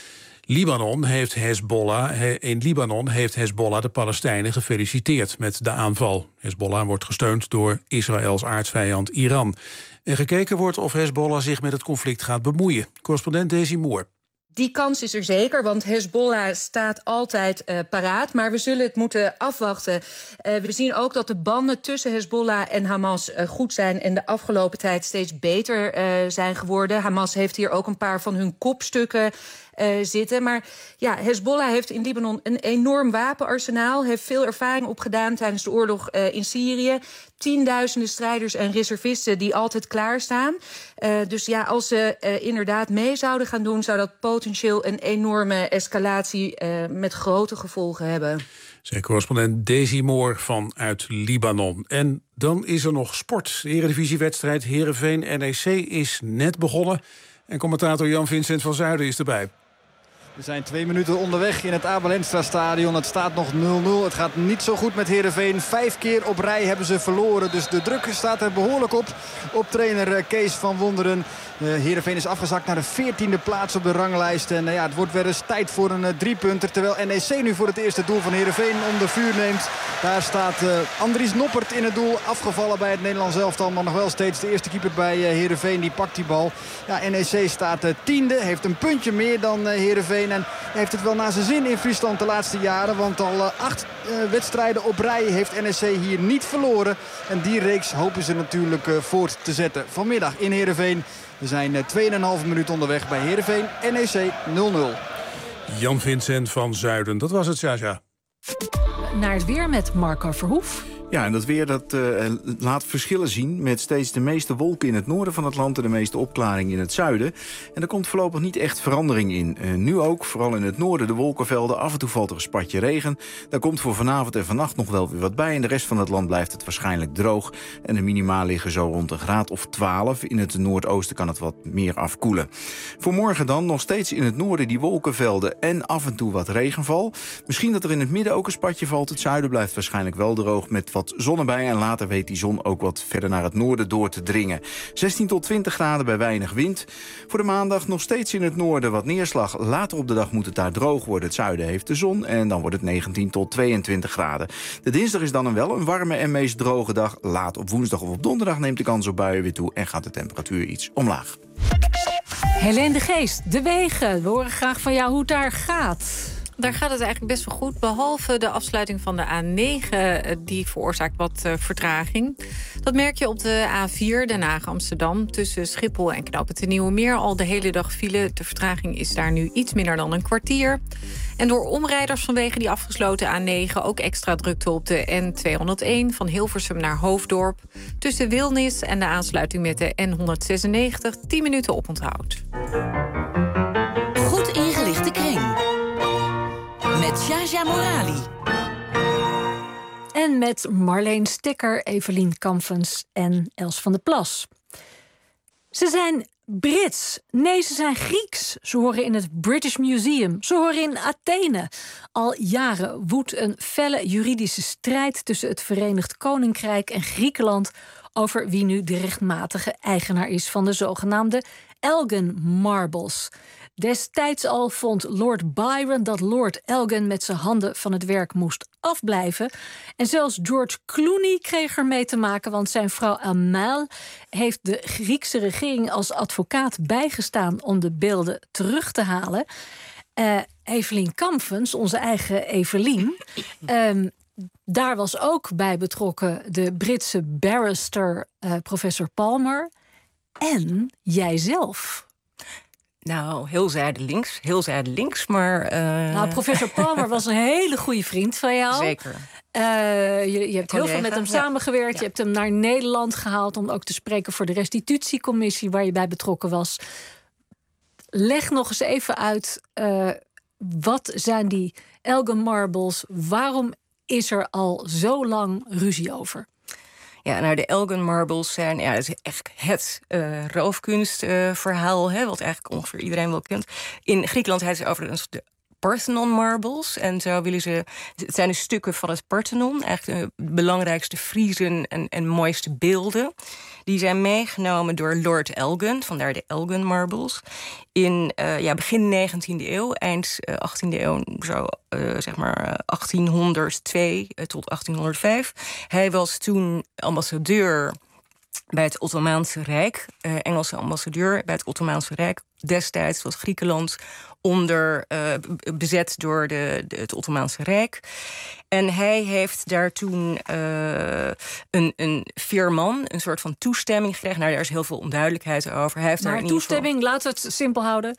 Libanon heeft Hezbollah, in Libanon heeft Hezbollah de Palestijnen gefeliciteerd met de aanval. Hezbollah wordt gesteund door Israëls aardsvijand Iran. En gekeken wordt of Hezbollah zich met het conflict gaat bemoeien. Correspondent Daisy Moore. Die kans is er zeker, want Hezbollah staat altijd uh, paraat. Maar we zullen het moeten afwachten. Uh, we zien ook dat de banden tussen Hezbollah en Hamas uh, goed zijn en de afgelopen tijd steeds beter uh, zijn geworden. Hamas heeft hier ook een paar van hun kopstukken Uh, zitten. Maar ja, Hezbollah heeft in Libanon een enorm wapenarsenaal, heeft veel ervaring opgedaan tijdens de oorlog uh, in Syrië. Tienduizenden strijders en reservisten die altijd klaarstaan. Uh, dus ja, als ze uh, inderdaad mee zouden gaan doen, zou dat potentieel een enorme escalatie uh, met grote gevolgen hebben. Zij correspondent Daisy Moore vanuit Libanon. En dan is er nog sport. De Eredivisiewedstrijd Heerenveen N E C is net begonnen. En commentator Jan-Vincent van Zuiden is erbij. We zijn twee minuten onderweg in het Abel Enstra stadion. Het staat nog nul nul. Het gaat niet zo goed met Heerenveen. Vijf keer op rij hebben ze verloren. Dus de druk staat er behoorlijk op. Op trainer Kees van Wonderen. Uh, Heerenveen is afgezakt naar de veertiende plaats op de ranglijst. En uh, ja, het wordt weer eens tijd voor een uh, driepunter. Terwijl N E C nu voor het eerste doel van Heerenveen onder vuur neemt. Daar staat uh, Andries Noppert in het doel. Afgevallen bij het Nederlands elftal. Maar nog wel steeds de eerste keeper bij uh, Heerenveen. Die pakt die bal. Ja, N E C staat uh, tiende. Heeft een puntje meer dan uh, Heerenveen. En heeft het wel naar zijn zin in Friesland de laatste jaren. Want al uh, acht uh, wedstrijden op rij heeft N E C hier niet verloren. En die reeks hopen ze natuurlijk uh, voort te zetten. Vanmiddag in Heerenveen. We zijn uh, twee komma vijf minuut onderweg bij Heerenveen. N E C nul nul. Jan-Vincent van Zuiden, dat was het, Sasha. Naar het weer met Marco Verhoef. Ja, en dat weer dat uh, laat verschillen zien met steeds de meeste wolken in het noorden van het land en de meeste opklaring in het zuiden. En er komt voorlopig niet echt verandering in. Uh, nu ook, vooral in het noorden, de wolkenvelden. Af en toe valt er een spatje regen. Daar komt voor vanavond en vannacht nog wel weer wat bij. In de rest van het land blijft het waarschijnlijk droog. En de minima liggen zo rond een graad of twaalf. In het noordoosten kan het wat meer afkoelen. Voor morgen dan nog steeds in het noorden die wolkenvelden en af en toe wat regenval. Misschien dat er in het midden ook een spatje valt. Het zuiden blijft waarschijnlijk wel droog met wat zon erbij. En later weet die zon ook wat verder naar het noorden door te dringen. zestien tot twintig graden bij weinig wind. Voor de maandag nog steeds in het noorden wat neerslag. Later op de dag moet het daar droog worden. Het zuiden heeft de zon en dan wordt het negentien tot tweeëntwintig graden. De dinsdag is dan een wel een warme en meest droge dag. Laat op woensdag of op donderdag neemt de kans op buien weer toe en gaat de temperatuur iets omlaag. Helene de Geest, de wegen. We horen graag van jou hoe het daar gaat. Daar gaat het eigenlijk best wel goed, behalve de afsluiting van de A negen. Die veroorzaakt wat uh, vertraging. Dat merk je op de A vier, Den Haag-Amsterdam. Tussen Schiphol en Knoopend de Nieuwe Meer. Al de hele dag file. De vertraging is daar nu iets minder dan een kwartier. En door omrijders vanwege die afgesloten A negen... ook extra drukte op de N tweehonderdéén van Hilversum naar Hoofddorp. Tussen Wilnis en de aansluiting met de N honderdzesennegentig... tien minuten oponthoud. Goed ingelichte kring. Met Jaja Morali. En met Marleen Sticker, Evelien Kamfens en Els van der Plas. Ze zijn Brits. Nee, ze zijn Grieks. Ze horen in het British Museum. Ze horen in Athene. Al jaren woedt een felle juridische strijd tussen het Verenigd Koninkrijk en Griekenland over wie nu de rechtmatige eigenaar is van de zogenaamde Elgin Marbles. Destijds al vond Lord Byron dat Lord Elgin met zijn handen van het werk moest afblijven. En zelfs George Clooney kreeg er mee te maken, want zijn vrouw Amal heeft de Griekse regering als advocaat bijgestaan om de beelden terug te halen. Uh, Evelien Kamfens, onze eigen Evelien, um, daar was ook bij betrokken de Britse barrister uh, professor Palmer en jijzelf. Nou, heel zijdelings, heel zijdelings, maar... Uh... Nou, professor Palmer was een hele goede vriend van jou. Zeker. Uh, je, je hebt heel veel met hem samengewerkt. Ja. Je hebt hem naar Nederland gehaald om ook te spreken voor de restitutiecommissie waar je bij betrokken was. Leg nog eens even uit, uh, wat zijn die Elgin Marbles? Waarom is er al zo lang ruzie over? Ja, nou, de Elgin Marbles zijn, ja, dat is echt het uh, roofkunstverhaal, uh, wat eigenlijk ongeveer iedereen wel kent. In Griekenland heet het overigens de Parthenon Marbles. En zo willen ze. Het zijn de stukken van het Parthenon, eigenlijk de belangrijkste friezen en, en mooiste beelden. Die zijn meegenomen door Lord Elgin, vandaar de Elgin Marbles. In uh, ja, begin negentiende eeuw, eind uh, achttiende eeuw, zo uh, zeg maar uh, achttienhonderdtwee uh, tot achttienhonderdvijf. Hij was toen ambassadeur bij het Ottomaanse Rijk, uh, Engelse ambassadeur bij het Ottomaanse Rijk. Destijds was Griekenland onder uh, bezet door de, de, het Ottomaanse Rijk. En hij heeft daar toen uh, een, een veerman, een soort van toestemming gekregen. Nou, daar is heel veel onduidelijkheid over. Hij heeft maar daar in toestemming, ieder geval... laten we het simpel houden.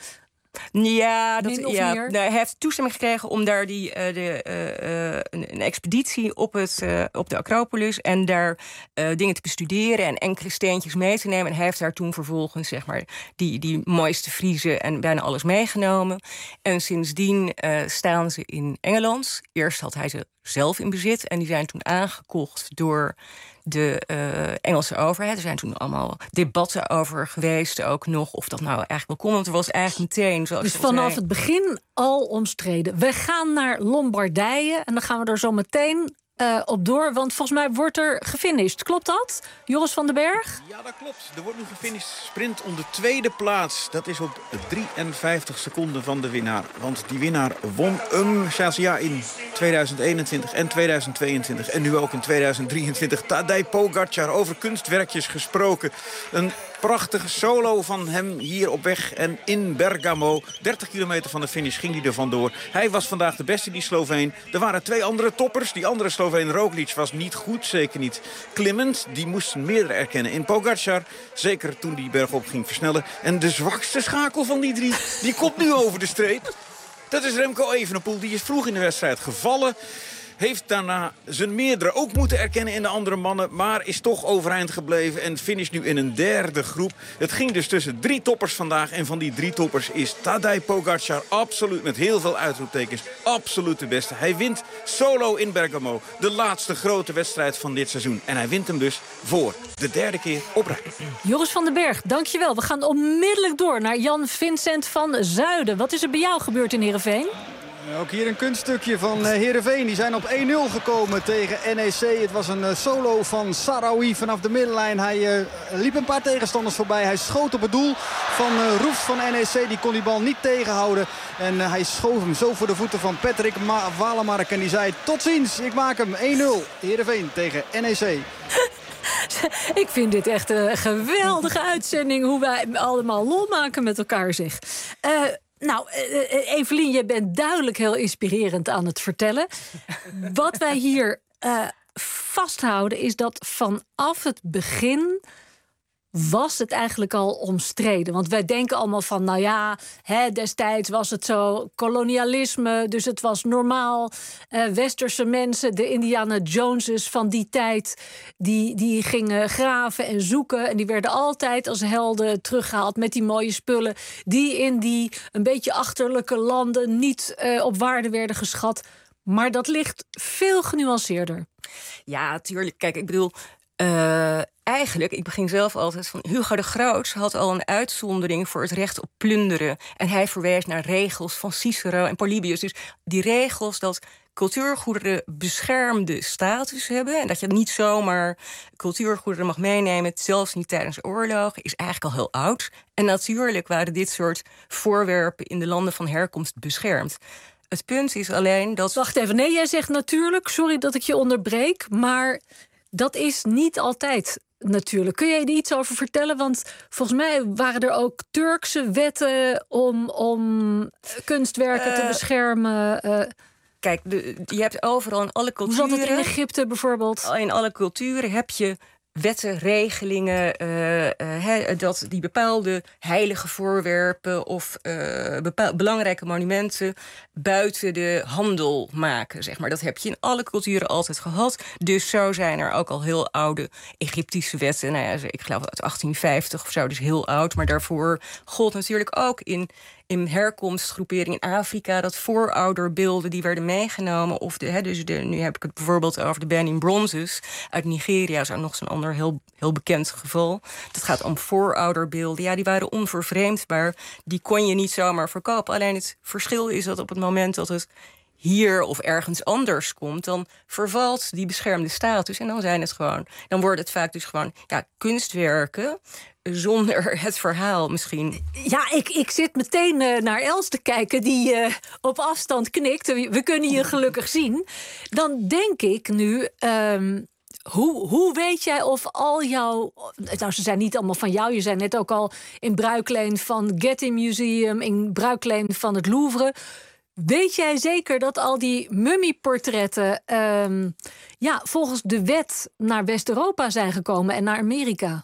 Ja, dat, ja nou, hij heeft toestemming gekregen om daar die, uh, de, uh, uh, een, een expeditie op, het, uh, op de Acropolis en daar uh, dingen te bestuderen en enkele steentjes mee te nemen. En hij heeft daar toen vervolgens zeg maar die, die mooiste friezen en bijna alles meegenomen. En sindsdien uh, staan ze in Engeland. Eerst had hij ze zelf in bezit en die zijn toen aangekocht door de uh, Engelse overheid. Er zijn toen allemaal debatten over geweest, ook nog of dat nou eigenlijk wel kon. Want er was eigenlijk meteen, zoals dus je vanaf zei, het begin al omstreden. We gaan naar Lombardije en dan gaan we er zo meteen uh, op door. Want volgens mij wordt er gefinished. Klopt dat? Joris van den Berg? Ja, dat klopt. Er wordt nu gefinished. Sprint om de tweede plaats. Dat is op drieënvijftig seconden van de winnaar. Want die winnaar won hem, Shazia, in tweeduizend eenentwintig en tweeduizend tweeëntwintig. En nu ook in tweeduizend drieëntwintig. Tadej Pogačar, over kunstwerkjes gesproken. Een prachtige solo van hem hier op weg en in Bergamo. dertig kilometer van de finish ging hij er vandoor. Hij was vandaag de beste, die Sloveen. Er waren twee andere toppers. Die andere Sloveen, Roglic, was niet goed. Zeker niet klimmend. Die moesten meerdere erkennen. In Pogačar, zeker toen die bergop ging versnellen. En de zwakste schakel van die drie, die komt nu over de streep. Dat is Remco Evenepoel. Die is vroeg in de wedstrijd gevallen. Heeft daarna zijn meerdere ook moeten erkennen in de andere mannen, maar is toch overeind gebleven en finisht nu in een derde groep. Het ging dus tussen drie toppers vandaag en van die drie toppers is Tadej Pogačar absoluut met heel veel uitroeptekens absoluut de beste. Hij wint solo in Bergamo de laatste grote wedstrijd van dit seizoen. En hij wint hem dus voor de derde keer op rij. Joris van den Berg, dankjewel. We gaan onmiddellijk door naar Jan Vincent van Zuiden. Wat is er bij jou gebeurd in Heerenveen? Ook hier een kunststukje van Heerenveen. Die zijn op één nul gekomen tegen N E C. Het was een solo van Sarawi vanaf de middenlijn. Hij uh, liep een paar tegenstanders voorbij. Hij schoot op het doel van uh, Roefs van N E C. Die kon die bal niet tegenhouden. En uh, hij schoof hem zo voor de voeten van Patrick Walemark. En die zei, tot ziens, ik maak hem één nul. Heerenveen tegen N E C. Ik vind dit echt een geweldige uitzending. Hoe wij allemaal lol maken met elkaar, zeg. Uh, Nou, uh, Evelien, je bent duidelijk heel inspirerend aan het vertellen. Wat wij hier uh, vasthouden is dat vanaf het begin was het eigenlijk al omstreden. Want wij denken allemaal van, nou ja, hè, destijds was het zo kolonialisme, dus het was normaal. Uh, westerse mensen, de Indiana Joneses van die tijd, die, die gingen graven en zoeken. En die werden altijd als helden teruggehaald met die mooie spullen die in die een beetje achterlijke landen niet uh, op waarde werden geschat. Maar dat ligt veel genuanceerder. Ja, tuurlijk. Kijk, ik bedoel, Uh, eigenlijk, ik begin zelf altijd van Hugo de Groot had al een uitzondering voor het recht op plunderen. En hij verwees naar regels van Cicero en Polybius. Dus die regels dat cultuurgoederen beschermde status hebben en dat je niet zomaar cultuurgoederen mag meenemen, zelfs niet tijdens oorlogen, is eigenlijk al heel oud. En natuurlijk waren dit soort voorwerpen in de landen van herkomst beschermd. Het punt is alleen dat... Wacht even, nee, jij zegt natuurlijk, sorry dat ik je onderbreek, maar dat is niet altijd natuurlijk. Kun jij er iets over vertellen? Want volgens mij waren er ook Turkse wetten om, om kunstwerken uh, te beschermen. Uh, Kijk, de, je hebt overal in alle culturen... Hoe zat het in Egypte bijvoorbeeld? In alle culturen heb je wetten, regelingen, uh, uh, he, dat die bepaalde heilige voorwerpen of uh, bepaal, belangrijke monumenten buiten de handel maken, zeg maar. Dat heb je in alle culturen altijd gehad. Dus zo zijn er ook al heel oude Egyptische wetten. Nou ja, ik geloof uit achttien vijftig of zo, dus heel oud. Maar daarvoor gold natuurlijk ook in... in herkomstgroeperingen in Afrika, dat voorouderbeelden die werden meegenomen. Of de, he, dus de, nu heb ik het bijvoorbeeld over de Benin Bronzes uit Nigeria, is ook nog zo'n ander heel, heel bekend geval. Dat gaat om voorouderbeelden. Ja, die waren onvervreemdbaar. Die kon je niet zomaar verkopen. Alleen het verschil is dat op het moment dat het hier of ergens anders komt, dan vervalt die beschermde status. En dan zijn het gewoon, dan wordt het vaak dus gewoon ja, kunstwerken zonder het verhaal misschien. Ja, ik, ik zit meteen uh, naar Els te kijken, die uh, op afstand knikt. We kunnen je gelukkig zien. Dan denk ik nu, Um, Hoe, hoe weet jij of al jouw... Nou, ze zijn niet allemaal van jou. Je zei net ook al in bruikleen van Getty Museum, in bruikleen van het Louvre. Weet jij zeker dat al die mummieportretten um, ja, volgens de wet naar West-Europa zijn gekomen en naar Amerika?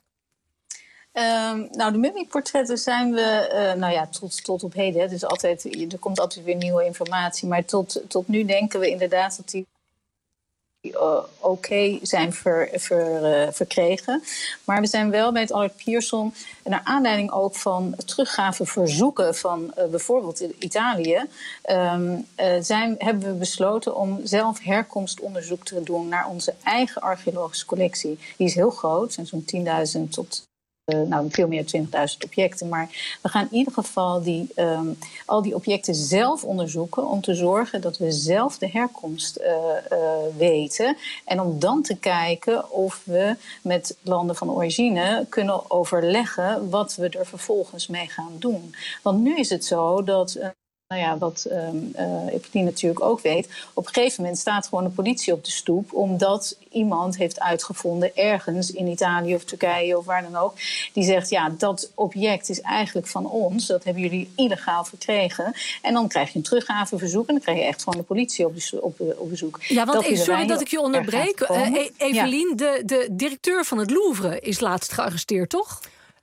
Um, nou, de mummieportretten zijn we, uh, nou ja, tot, tot op heden. Hè, dus altijd, er komt altijd weer nieuwe informatie. Maar tot, tot nu denken we inderdaad dat die Uh, oké okay zijn ver, ver, uh, verkregen. Maar we zijn wel bij het Allard Pierson, naar aanleiding ook van teruggaveverzoeken van uh, bijvoorbeeld Italië, um, uh, zijn, hebben we besloten om zelf herkomstonderzoek te doen naar onze eigen archeologische collectie. Die is heel groot, zijn zo'n tienduizend tot Uh, nou, veel meer twintigduizend objecten. Maar we gaan in ieder geval die, um, al die objecten zelf onderzoeken om te zorgen dat we zelf de herkomst uh, uh, weten. En om dan te kijken of we met landen van origine kunnen overleggen wat we er vervolgens mee gaan doen. Want nu is het zo dat... Uh, Nou ja, wat um, uh, Evelien natuurlijk ook weet, op een gegeven moment staat gewoon de politie op de stoep, omdat iemand heeft uitgevonden ergens in Italië of Turkije of waar dan ook, die zegt, ja, dat object is eigenlijk van ons, dat hebben jullie illegaal verkregen. En dan krijg je een teruggaveverzoek en dan krijg je echt gewoon de politie op, de, op, op bezoek. Ja, want dat sorry dat ik je onderbreek. Uh, Evelien, ja. de, de directeur van het Louvre is laatst gearresteerd, toch?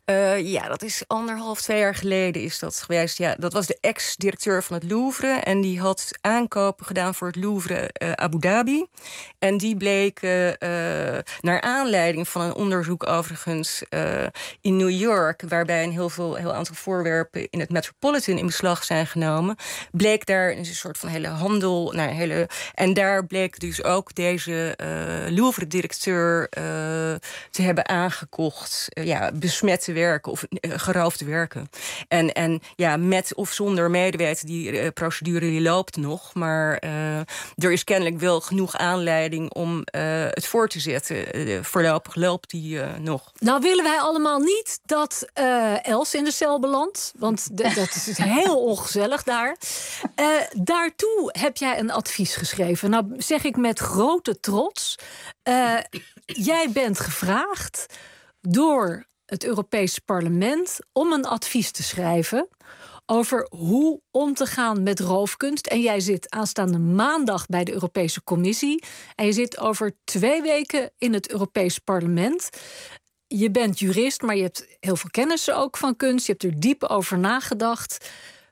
Uh, ja, dat is anderhalf, twee jaar geleden is dat geweest. Ja, dat was de ex-directeur van het Louvre. En die had aankopen gedaan voor het Louvre uh, Abu Dhabi. En die bleek, uh, uh, naar aanleiding van een onderzoek overigens uh, in New York, waarbij een heel veel heel aantal voorwerpen in het Metropolitan in beslag zijn genomen, bleek daar een soort van hele handel. Nou, hele, en daar bleek dus ook deze uh, Louvre-directeur uh, te hebben aangekocht, uh, ja, besmette werken of uh, geroofde werken. En, en ja, met of zonder medeweten, die uh, procedure die loopt nog. Maar uh, er is kennelijk wel genoeg aanleiding om uh, het voor te zetten. Uh, voorlopig loopt die uh, nog. Nou willen wij allemaal niet dat uh, Els in de cel belandt. Want de, dat is heel ongezellig daar. Uh, daartoe heb jij een advies geschreven. Nou zeg ik met grote trots. Uh, jij bent gevraagd door het Europese Parlement om een advies te schrijven over hoe om te gaan met roofkunst. En jij zit aanstaande maandag bij de Europese Commissie. En je zit over twee weken in het Europese Parlement. Je bent jurist, maar je hebt heel veel kennis ook van kunst. Je hebt er diep over nagedacht.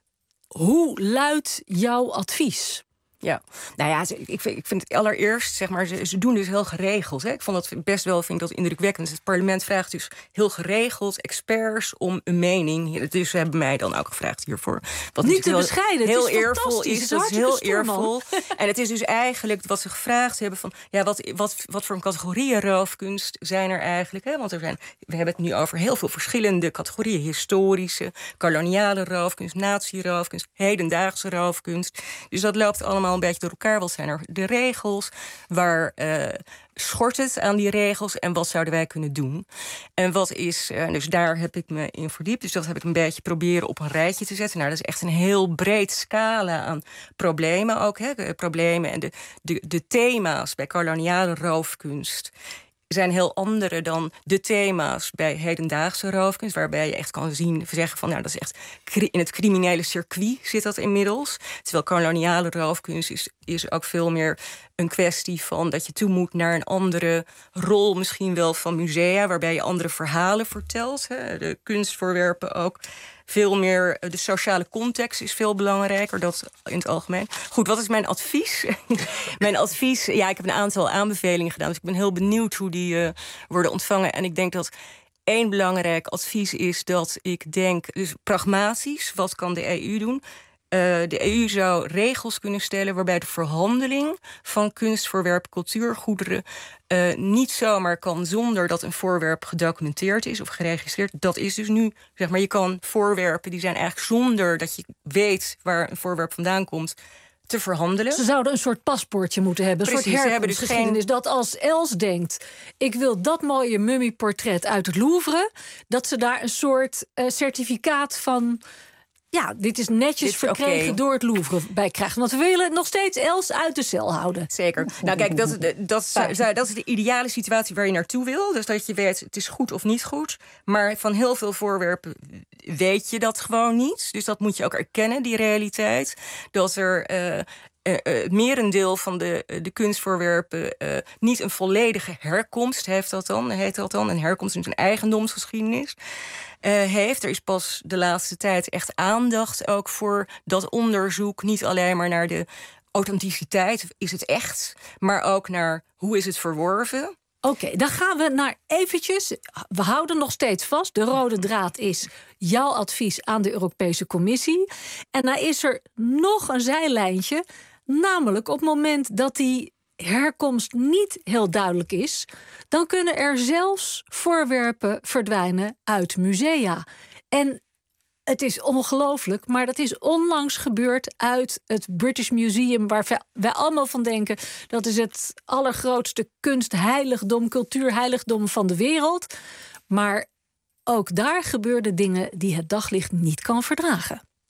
Hoe luidt jouw advies? Ja, nou ja, ik vind, ik vind het allereerst, zeg maar, ze, ze doen dus heel geregeld. Hè. Ik vond dat best wel, vind ik dat indrukwekkend. Het parlement vraagt dus heel geregeld experts om een mening. Dus ze hebben mij dan ook gevraagd hiervoor. Wat niet te bescheiden, heel het is eervol is. Het dat is heel stoer, eervol. En het is dus eigenlijk wat ze gevraagd hebben van, ja, wat, wat, wat voor een categorieën roofkunst zijn er eigenlijk? Hè? Want er zijn, we hebben het nu over heel veel verschillende categorieën: historische, koloniale roofkunst, nazi-roofkunst, hedendaagse roofkunst. Dus dat loopt allemaal een beetje door elkaar. Wat zijn er de regels? Waar uh, schort het aan die regels? En wat zouden wij kunnen doen? En wat is... Uh, dus daar heb ik me in verdiept. Dus dat heb ik een beetje proberen op een rijtje te zetten. Nou, dat is echt een heel breed scala aan problemen ook. Hè? Problemen en de, de, de thema's bij koloniale roofkunst zijn heel andere dan de thema's bij hedendaagse roofkunst, waarbij je echt kan zien, zeggen van, nou, dat is echt in het criminele circuit zit dat inmiddels. Terwijl koloniale roofkunst is, is ook veel meer een kwestie van dat je toe moet naar een andere rol, misschien wel van musea, waarbij je andere verhalen vertelt. Hè. De kunstvoorwerpen ook. Veel meer, de sociale context is veel belangrijker, dat in het algemeen. Goed, wat is mijn advies? Mijn advies, ja, ik heb een aantal aanbevelingen gedaan, dus ik ben heel benieuwd hoe die uh, worden ontvangen. En ik denk dat één belangrijk advies is dat ik denk, dus pragmatisch, wat kan de E U doen? Uh, de E U zou regels kunnen stellen waarbij de verhandeling van kunstvoorwerpen, cultuurgoederen uh, niet zomaar kan zonder dat een voorwerp gedocumenteerd is of geregistreerd. Dat is dus nu, zeg maar, je kan voorwerpen die zijn eigenlijk zonder dat je weet waar een voorwerp vandaan komt, te verhandelen. Ze zouden een soort paspoortje moeten hebben. Een Precies, soort ze hebben dus herkomstgeschiedenis. geen... Dat als Els denkt, ik wil dat mooie mummieportret uit het Louvre, dat ze daar een soort uh, certificaat van, ja, dit is netjes dit, verkregen okay. door het Louvre bij krijgt. Want we willen nog steeds Els uit de cel houden. Zeker. Nou kijk, dat, dat, dat, dat is de ideale situatie waar je naartoe wil. Dus dat je weet, het is goed of niet goed. Maar van heel veel voorwerpen weet je dat gewoon niet. Dus dat moet je ook erkennen, die realiteit. Dat er Uh, Uh, uh, het merendeel van de, uh, de kunstvoorwerpen uh, niet een volledige herkomst heeft dat dan, heet dat dan. Een herkomst is een eigendomsgeschiedenis. Uh, heeft. Er is pas de laatste tijd echt aandacht ook voor dat onderzoek. Niet alleen maar naar de authenticiteit, is het echt, maar ook naar hoe is het verworven. Oké, okay, dan gaan we naar eventjes. We houden nog steeds vast. De rode draad is jouw advies aan de Europese Commissie. En dan is er nog een zijlijntje. Namelijk op het moment dat die herkomst niet heel duidelijk is, dan kunnen er zelfs voorwerpen verdwijnen uit musea. En het is ongelooflijk, maar dat is onlangs gebeurd uit het British Museum, waar wij allemaal van denken, dat is het allergrootste kunstheiligdom, cultuurheiligdom van de wereld. Maar ook daar gebeurden dingen die het daglicht niet kan verdragen.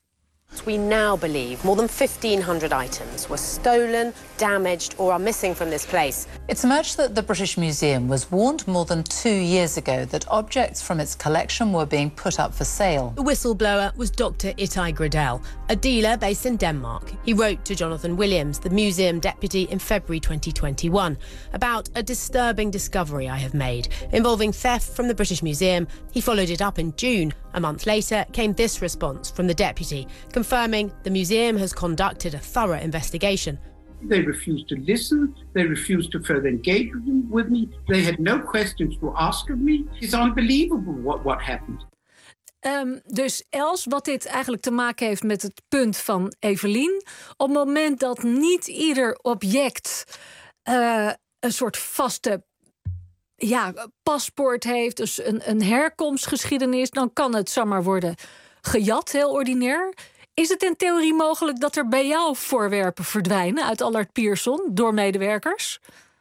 We now believe more than fifteen hundred items were stolen, damaged or are missing from this place. It's emerged that the British Museum was warned more than two years ago that objects from its collection were being put up for sale. The whistleblower was Doctor Itai Gradel, a dealer based in Denmark. He wrote to Jonathan Williams, the museum deputy, in February twenty twenty-one about a disturbing discovery I have made involving theft from the British Museum. He followed it up in June. A month later came this response from the deputy, confirming the museum has conducted a thorough investigation. They refused to listen. They refused to further engage with me. They had no questions to ask of me. It's unbelievable what, what happened. Um, dus Els, wat dit eigenlijk te maken heeft met het punt van Evelien. Op het moment dat niet ieder object uh, een soort vaste ja, paspoort heeft, dus een, een herkomstgeschiedenis, dan kan het zomaar worden gejat, heel ordinair. Is het in theorie mogelijk dat er bij jou voorwerpen verdwijnen uit Allard Pierson door medewerkers?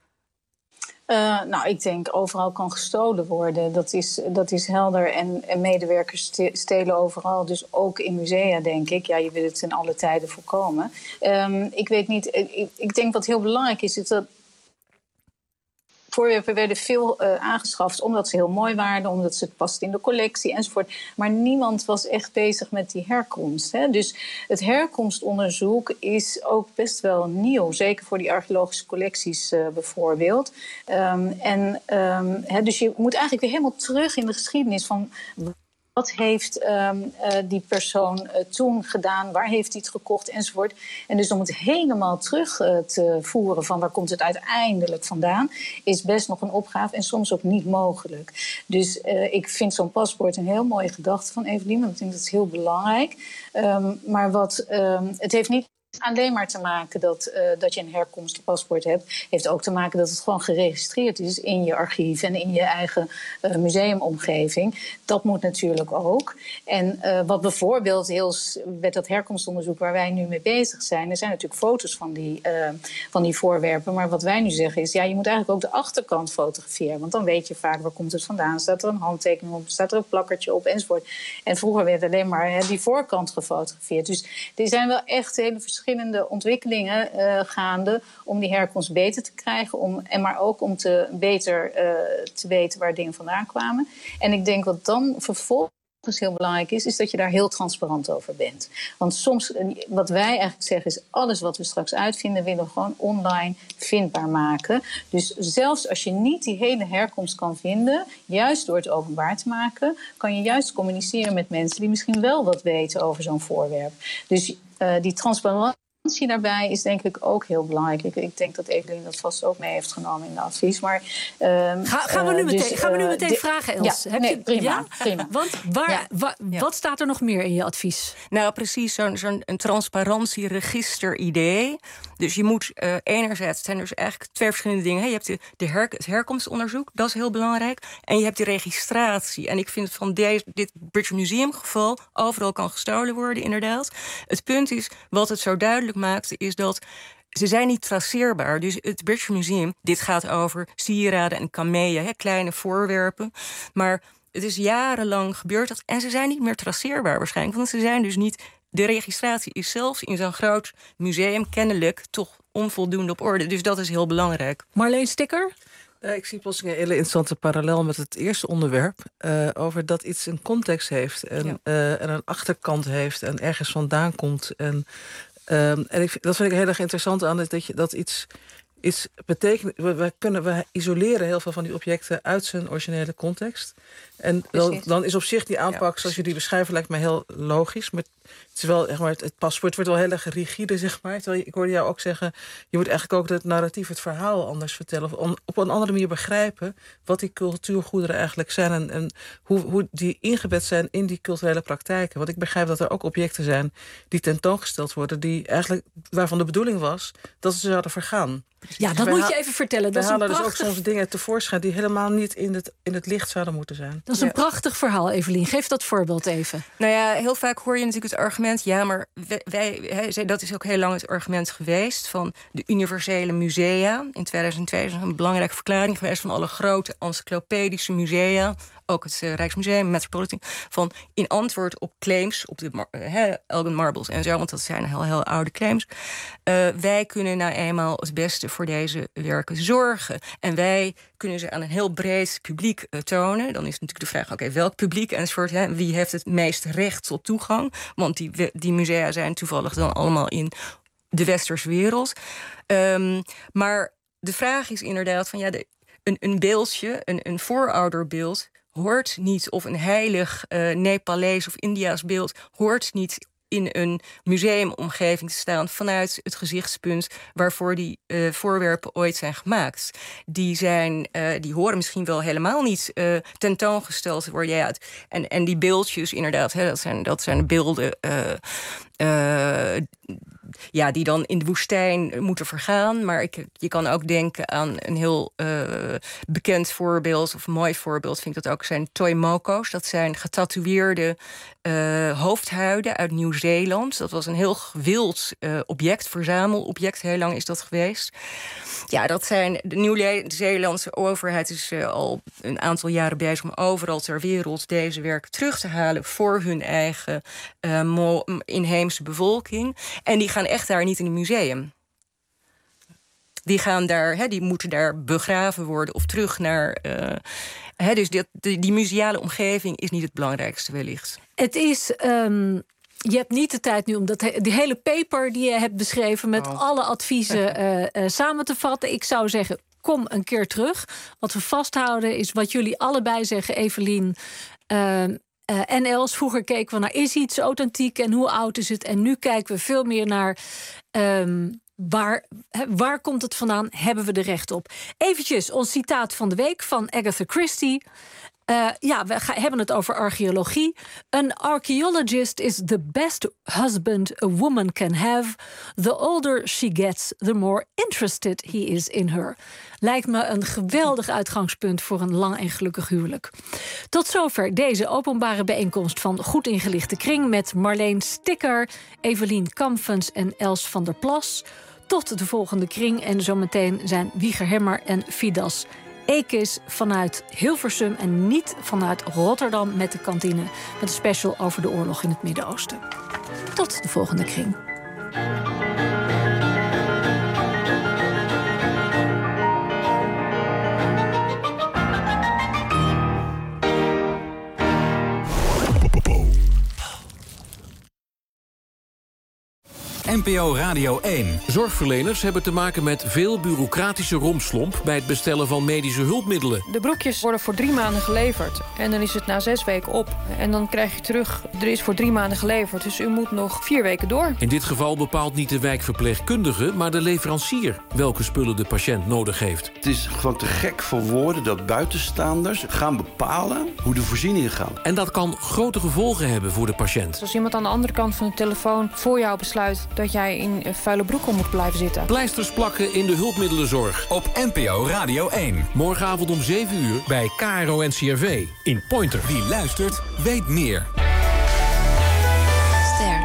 Uh, nou, ik denk overal kan gestolen worden. Dat is, dat is helder. En, en medewerkers stelen overal. Dus ook in musea, denk ik. Ja, je wil het in alle tijden voorkomen. Um, ik weet niet. Ik, ik denk wat heel belangrijk is, is dat voorwerpen werden veel uh, aangeschaft omdat ze heel mooi waren, omdat ze pasten in de collectie enzovoort. Maar niemand was echt bezig met die herkomst. Hè? Dus het herkomstonderzoek is ook best wel nieuw. Zeker voor die archeologische collecties uh, bijvoorbeeld. Um, en, um, hè, dus je moet eigenlijk weer helemaal terug in de geschiedenis van wat heeft um, uh, die persoon uh, toen gedaan? Waar heeft hij het gekocht? Enzovoort. En dus om het helemaal terug uh, te voeren van waar komt het uiteindelijk vandaan, is best nog een opgave en soms ook niet mogelijk. Dus uh, ik vind zo'n paspoort een heel mooie gedachte van Evelien, want ik denk dat het heel belangrijk. Um, maar wat, um, het heeft niet alleen maar te maken dat, uh, dat je een herkomstpaspoort hebt. Heeft ook te maken dat het gewoon geregistreerd is in je archief en in je eigen uh, museumomgeving. Dat moet natuurlijk ook. En uh, wat bijvoorbeeld heel met dat herkomstonderzoek waar wij nu mee bezig zijn, er zijn natuurlijk foto's van die, uh, van die voorwerpen. Maar wat wij nu zeggen is, ja, je moet eigenlijk ook de achterkant fotograferen. Want dan weet je vaak waar komt het vandaan. Staat er een handtekening op, staat er een plakkertje op enzovoort. En vroeger werd alleen maar hè, die voorkant gefotografeerd. Dus er zijn wel echt hele verschillende ontwikkelingen uh, gaande om die herkomst beter te krijgen. Om, en maar ook om te beter uh, te weten waar dingen vandaan kwamen. En ik denk wat dan vervolgens heel belangrijk is, is dat je daar heel transparant over bent. Want soms, wat wij eigenlijk zeggen, is alles wat we straks uitvinden, willen we gewoon online vindbaar maken. Dus zelfs als je niet die hele herkomst kan vinden, juist door het openbaar te maken, kan je juist communiceren met mensen die misschien wel wat weten over zo'n voorwerp. Dus uh, die transparantie daarbij is denk ik ook heel belangrijk. Ik, ik denk dat Evelien dat vast ook mee heeft genomen in de advies. Maar, um, Ga, gaan, we nu meteen, dus, gaan we nu uh, meteen de, vragen, Els? Ja, Heb nee, je, prima, ja? prima. Want waar, Ja. wa, Ja. wat staat er nog meer in je advies? Nou, precies zo'n zo'n een transparantieregister-idee. Dus je moet uh, enerzijds, zijn dus eigenlijk twee verschillende dingen. Je hebt de, de her, het herkomstonderzoek, dat is heel belangrijk. En je hebt de registratie. En ik vind van deze, dit British Museum geval, overal kan gestolen worden, inderdaad. Het punt is, wat het zo duidelijk maakt, is dat ze zijn niet traceerbaar. Dus het British Museum, dit gaat over sieraden en kamelen, hè, kleine voorwerpen. Maar het is jarenlang gebeurd dat, en ze zijn niet meer traceerbaar waarschijnlijk. Want ze zijn dus niet. De registratie is zelfs in zo'n groot museum kennelijk toch onvoldoende op orde. Dus dat is heel belangrijk. Marleen Sticker? Uh, ik zie plotseling een hele interessante parallel met het eerste onderwerp. Uh, over dat iets een context heeft en, ja. uh, en een achterkant heeft en ergens vandaan komt. En, um, en ik, dat vind ik heel erg interessant aan dat, je, dat iets, iets betekent. We, we, kunnen, we isoleren heel veel van die objecten uit zijn originele context. En dan, dan is op zich die aanpak, ja, zoals je die beschrijven, lijkt me heel logisch. Maar het is wel, zeg maar, het paspoort wordt wel heel erg rigide, zeg maar. Terwijl ik hoorde jou ook zeggen, je moet eigenlijk ook het narratief, het verhaal anders vertellen. Of on, op een andere manier begrijpen wat die cultuurgoederen eigenlijk zijn. En, en hoe, hoe die ingebed zijn in die culturele praktijken. Want ik begrijp dat er ook objecten zijn die tentoongesteld worden, die eigenlijk, waarvan de bedoeling was dat ze zouden vergaan. Ja, dat moet je even vertellen. We halen prachtig... dus ook soms dingen tevoorschijn die helemaal niet in het, in het licht zouden moeten zijn. Dat is een ja. prachtig verhaal, Evelien. Geef dat voorbeeld even. Nou ja, heel vaak hoor je natuurlijk het argument, ja, maar wij, wij, dat is ook heel lang het argument geweest van de universele musea. In tweeduizend twee is een belangrijke verklaring geweest van alle grote encyclopedische musea. ook het uh, Rijksmuseum, Metropolitan, van in antwoord op claims, op de uh, Elgin Marbles en zo, want dat zijn heel, heel oude claims. Uh, wij kunnen nou eenmaal het beste voor deze werken zorgen. En wij kunnen ze aan een heel breed publiek uh, tonen. Dan is natuurlijk de vraag, oké, okay, welk publiek enzovoort, hè, wie heeft het meest recht tot toegang? Want die, die musea zijn toevallig dan allemaal in de westerse wereld. Um, maar de vraag is inderdaad van ja, de, een, een beeldje, een, een voorouderbeeld hoort niet, of een heilig uh, Nepalees of Indiaas beeld hoort niet in een museumomgeving te staan vanuit het gezichtspunt waarvoor die uh, voorwerpen ooit zijn gemaakt. Die, zijn, uh, die horen misschien wel helemaal niet uh, tentoongesteld te worden. Ja, en, en die beeldjes, inderdaad, hè, dat, zijn, dat zijn beelden Uh, uh, ja, die dan in de woestijn moeten vergaan. Maar ik, je kan ook denken aan een heel uh, bekend voorbeeld, of een mooi voorbeeld, vind ik dat ook, zijn toimoko's. Dat zijn getatoeëerde uh, hoofdhuiden uit Nieuw-Zeeland. Dat was een heel gewild uh, object, verzamelobject. Heel lang is dat geweest. Ja, dat zijn, de Nieuw-Zeelandse overheid is uh, al een aantal jaren bezig om overal ter wereld deze werken terug te halen voor hun eigen uh, mo- inheemse bevolking. En die gaan echt daar niet in een museum. Die gaan daar, hè, die moeten daar begraven worden of terug naar. Uh, hè, dus die, die, die museale omgeving is niet het belangrijkste wellicht. Het is. Um... Je hebt niet de tijd nu om dat, die hele paper die je hebt beschreven met oh. alle adviezen uh, uh, samen te vatten. Ik zou zeggen, kom een keer terug. Wat we vasthouden is wat jullie allebei zeggen, Evelien uh, uh, en Els. Vroeger keken we naar, is iets authentiek en hoe oud is het? En nu kijken we veel meer naar Um, Waar, waar komt het vandaan? Hebben we er recht op? Eventjes ons citaat van de week van Agatha Christie. Uh, ja, we ga, hebben het over archeologie. An archaeologist is the best husband a woman can have. The older she gets, the more interested he is in her. Lijkt me een geweldig uitgangspunt voor een lang en gelukkig huwelijk. Tot zover deze openbare bijeenkomst van Goed Ingelichte Kring met Marleen Sticker, Evelien Kampfens en Els van der Plas. Tot de volgende kring en zometeen zijn Wieger Hemmer en Fidas Ekis vanuit Hilversum en niet vanuit Rotterdam met de kantine, met een special over de oorlog in het Midden-Oosten. Tot de volgende kring. N P O Radio één. Zorgverleners hebben te maken met veel bureaucratische rompslomp bij het bestellen van medische hulpmiddelen. De broekjes worden voor drie maanden geleverd en dan is het na zes weken op. En dan krijg je terug, er is voor drie maanden geleverd, dus u moet nog vier weken door. In dit geval bepaalt niet de wijkverpleegkundige, maar de leverancier welke spullen de patiënt nodig heeft. Het is gewoon te gek voor woorden dat buitenstaanders gaan bepalen hoe de voorzieningen gaan. En dat kan grote gevolgen hebben voor de patiënt. Als iemand aan de andere kant van de telefoon voor jou besluit dat jij in vuile broeken moet blijven zitten. Pleisters plakken in de hulpmiddelenzorg. Op N P O Radio één. Morgenavond om zeven uur bij K R O N C R V in Pointer. Wie luistert, weet meer. Ster.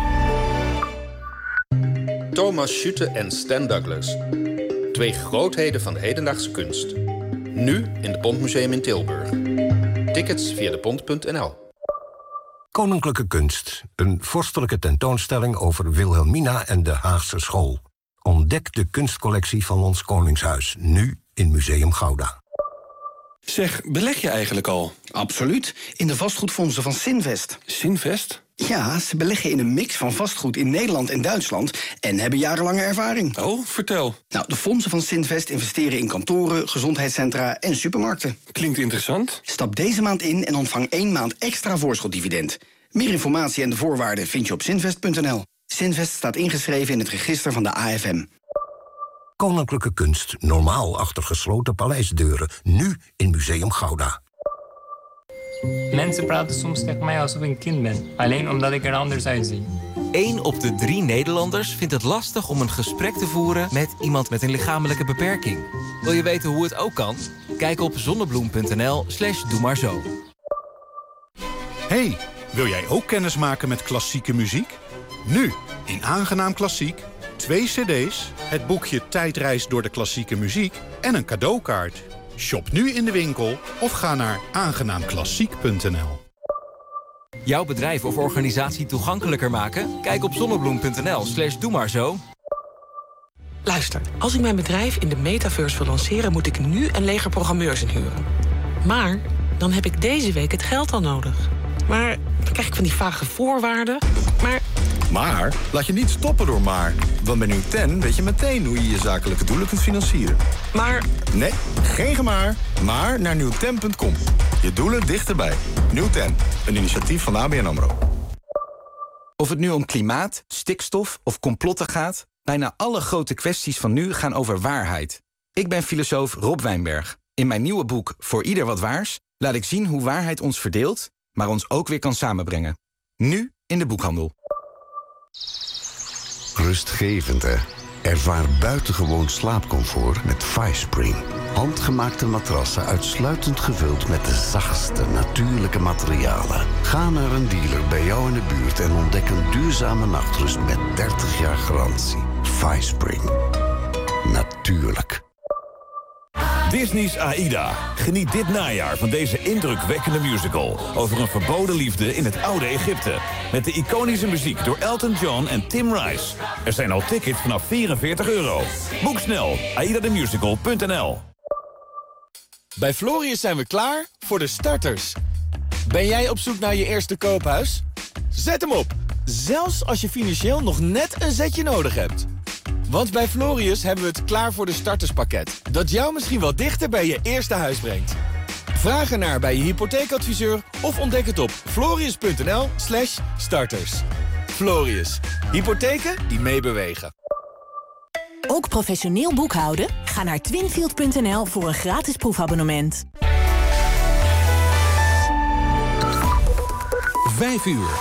Thomas Schutte en Stan Douglas. Twee grootheden van de hedendaagse kunst. Nu in het Pontmuseum in Tilburg. Tickets via de pont punt n l. Koninklijke Kunst. Een vorstelijke tentoonstelling over Wilhelmina en de Haagse school. Ontdek de kunstcollectie van ons Koningshuis. Nu in Museum Gouda. Zeg, beleg je eigenlijk al? Absoluut. In de vastgoedfondsen van Sinvest. Sinvest? Ja, ze beleggen in een mix van vastgoed in Nederland en Duitsland en hebben jarenlange ervaring. Oh, vertel. Nou, de fondsen van Sinvest investeren in kantoren, gezondheidscentra en supermarkten. Klinkt interessant. Stap deze maand in en ontvang één maand extra voorschotdividend. Meer informatie en de voorwaarden vind je op sinvest punt n l. Sinvest staat ingeschreven in het register van de A F M. Koninklijke Kunst, normaal achter gesloten paleisdeuren. Nu in Museum Gouda. Mensen praten soms tegen mij alsof ik een kind ben. Alleen omdat ik er anders uitzie. Eén op de drie Nederlanders vindt het lastig om een gesprek te voeren met iemand met een lichamelijke beperking. Wil je weten hoe het ook kan? Kijk op zonnebloem punt n l slash doe maar zo. Hey, wil jij ook kennis maken met klassieke muziek? Nu, in Aangenaam Klassiek, twee cd's, het boekje Tijdreis door de klassieke muziek en een cadeaukaart. Shop nu in de winkel of ga naar aangenaam klassiek punt n l. Jouw bedrijf of organisatie toegankelijker maken? Kijk op zonnebloem punt n l slash doe maar zo. Luister, als ik mijn bedrijf in de metaverse wil lanceren, moet ik nu een leger programmeurs inhuren. Maar dan heb ik deze week het geld al nodig. Maar dan krijg ik van die vage voorwaarden. Maar... Maar laat je niet stoppen door maar. Want bij Newten weet je meteen hoe je je zakelijke doelen kunt financieren. Maar... Nee, geen gemaar, maar naar newten punt com. Je doelen dichterbij. Newten, een initiatief van A B N AMRO. Of het nu om klimaat, stikstof of complotten gaat... bijna alle grote kwesties van nu gaan over waarheid. Ik ben filosoof Rob Wijnberg. In mijn nieuwe boek Voor Ieder Wat Waars... laat ik zien hoe waarheid ons verdeelt... maar ons ook weer kan samenbrengen. Nu in de boekhandel. Rustgevend, hè? Ervaar buitengewoon slaapcomfort met FiSpring. Handgemaakte matrassen uitsluitend gevuld met de zachtste natuurlijke materialen. Ga naar een dealer bij jou in de buurt en ontdek een duurzame nachtrust met dertig jaar garantie. FiSpring. Natuurlijk. Disney's Aida. Geniet dit najaar van deze indrukwekkende musical... over een verboden liefde in het oude Egypte. Met de iconische muziek door Elton John en Tim Rice. Er zijn al tickets vanaf vierenveertig euro. Boek snel, aida the musical punt n l. Bij Florius zijn we klaar voor de starters. Ben jij op zoek naar je eerste koophuis? Zet hem op, zelfs als je financieel nog net een zetje nodig hebt. Want bij Florius hebben we het klaar voor de starterspakket... dat jou misschien wel dichter bij je eerste huis brengt. Vraag ernaar bij je hypotheekadviseur of ontdek het op florius punt n l slash starters. Florius, hypotheken die meebewegen. Ook professioneel boekhouden? Ga naar twinfield punt n l voor een gratis proefabonnement. Vijf uur.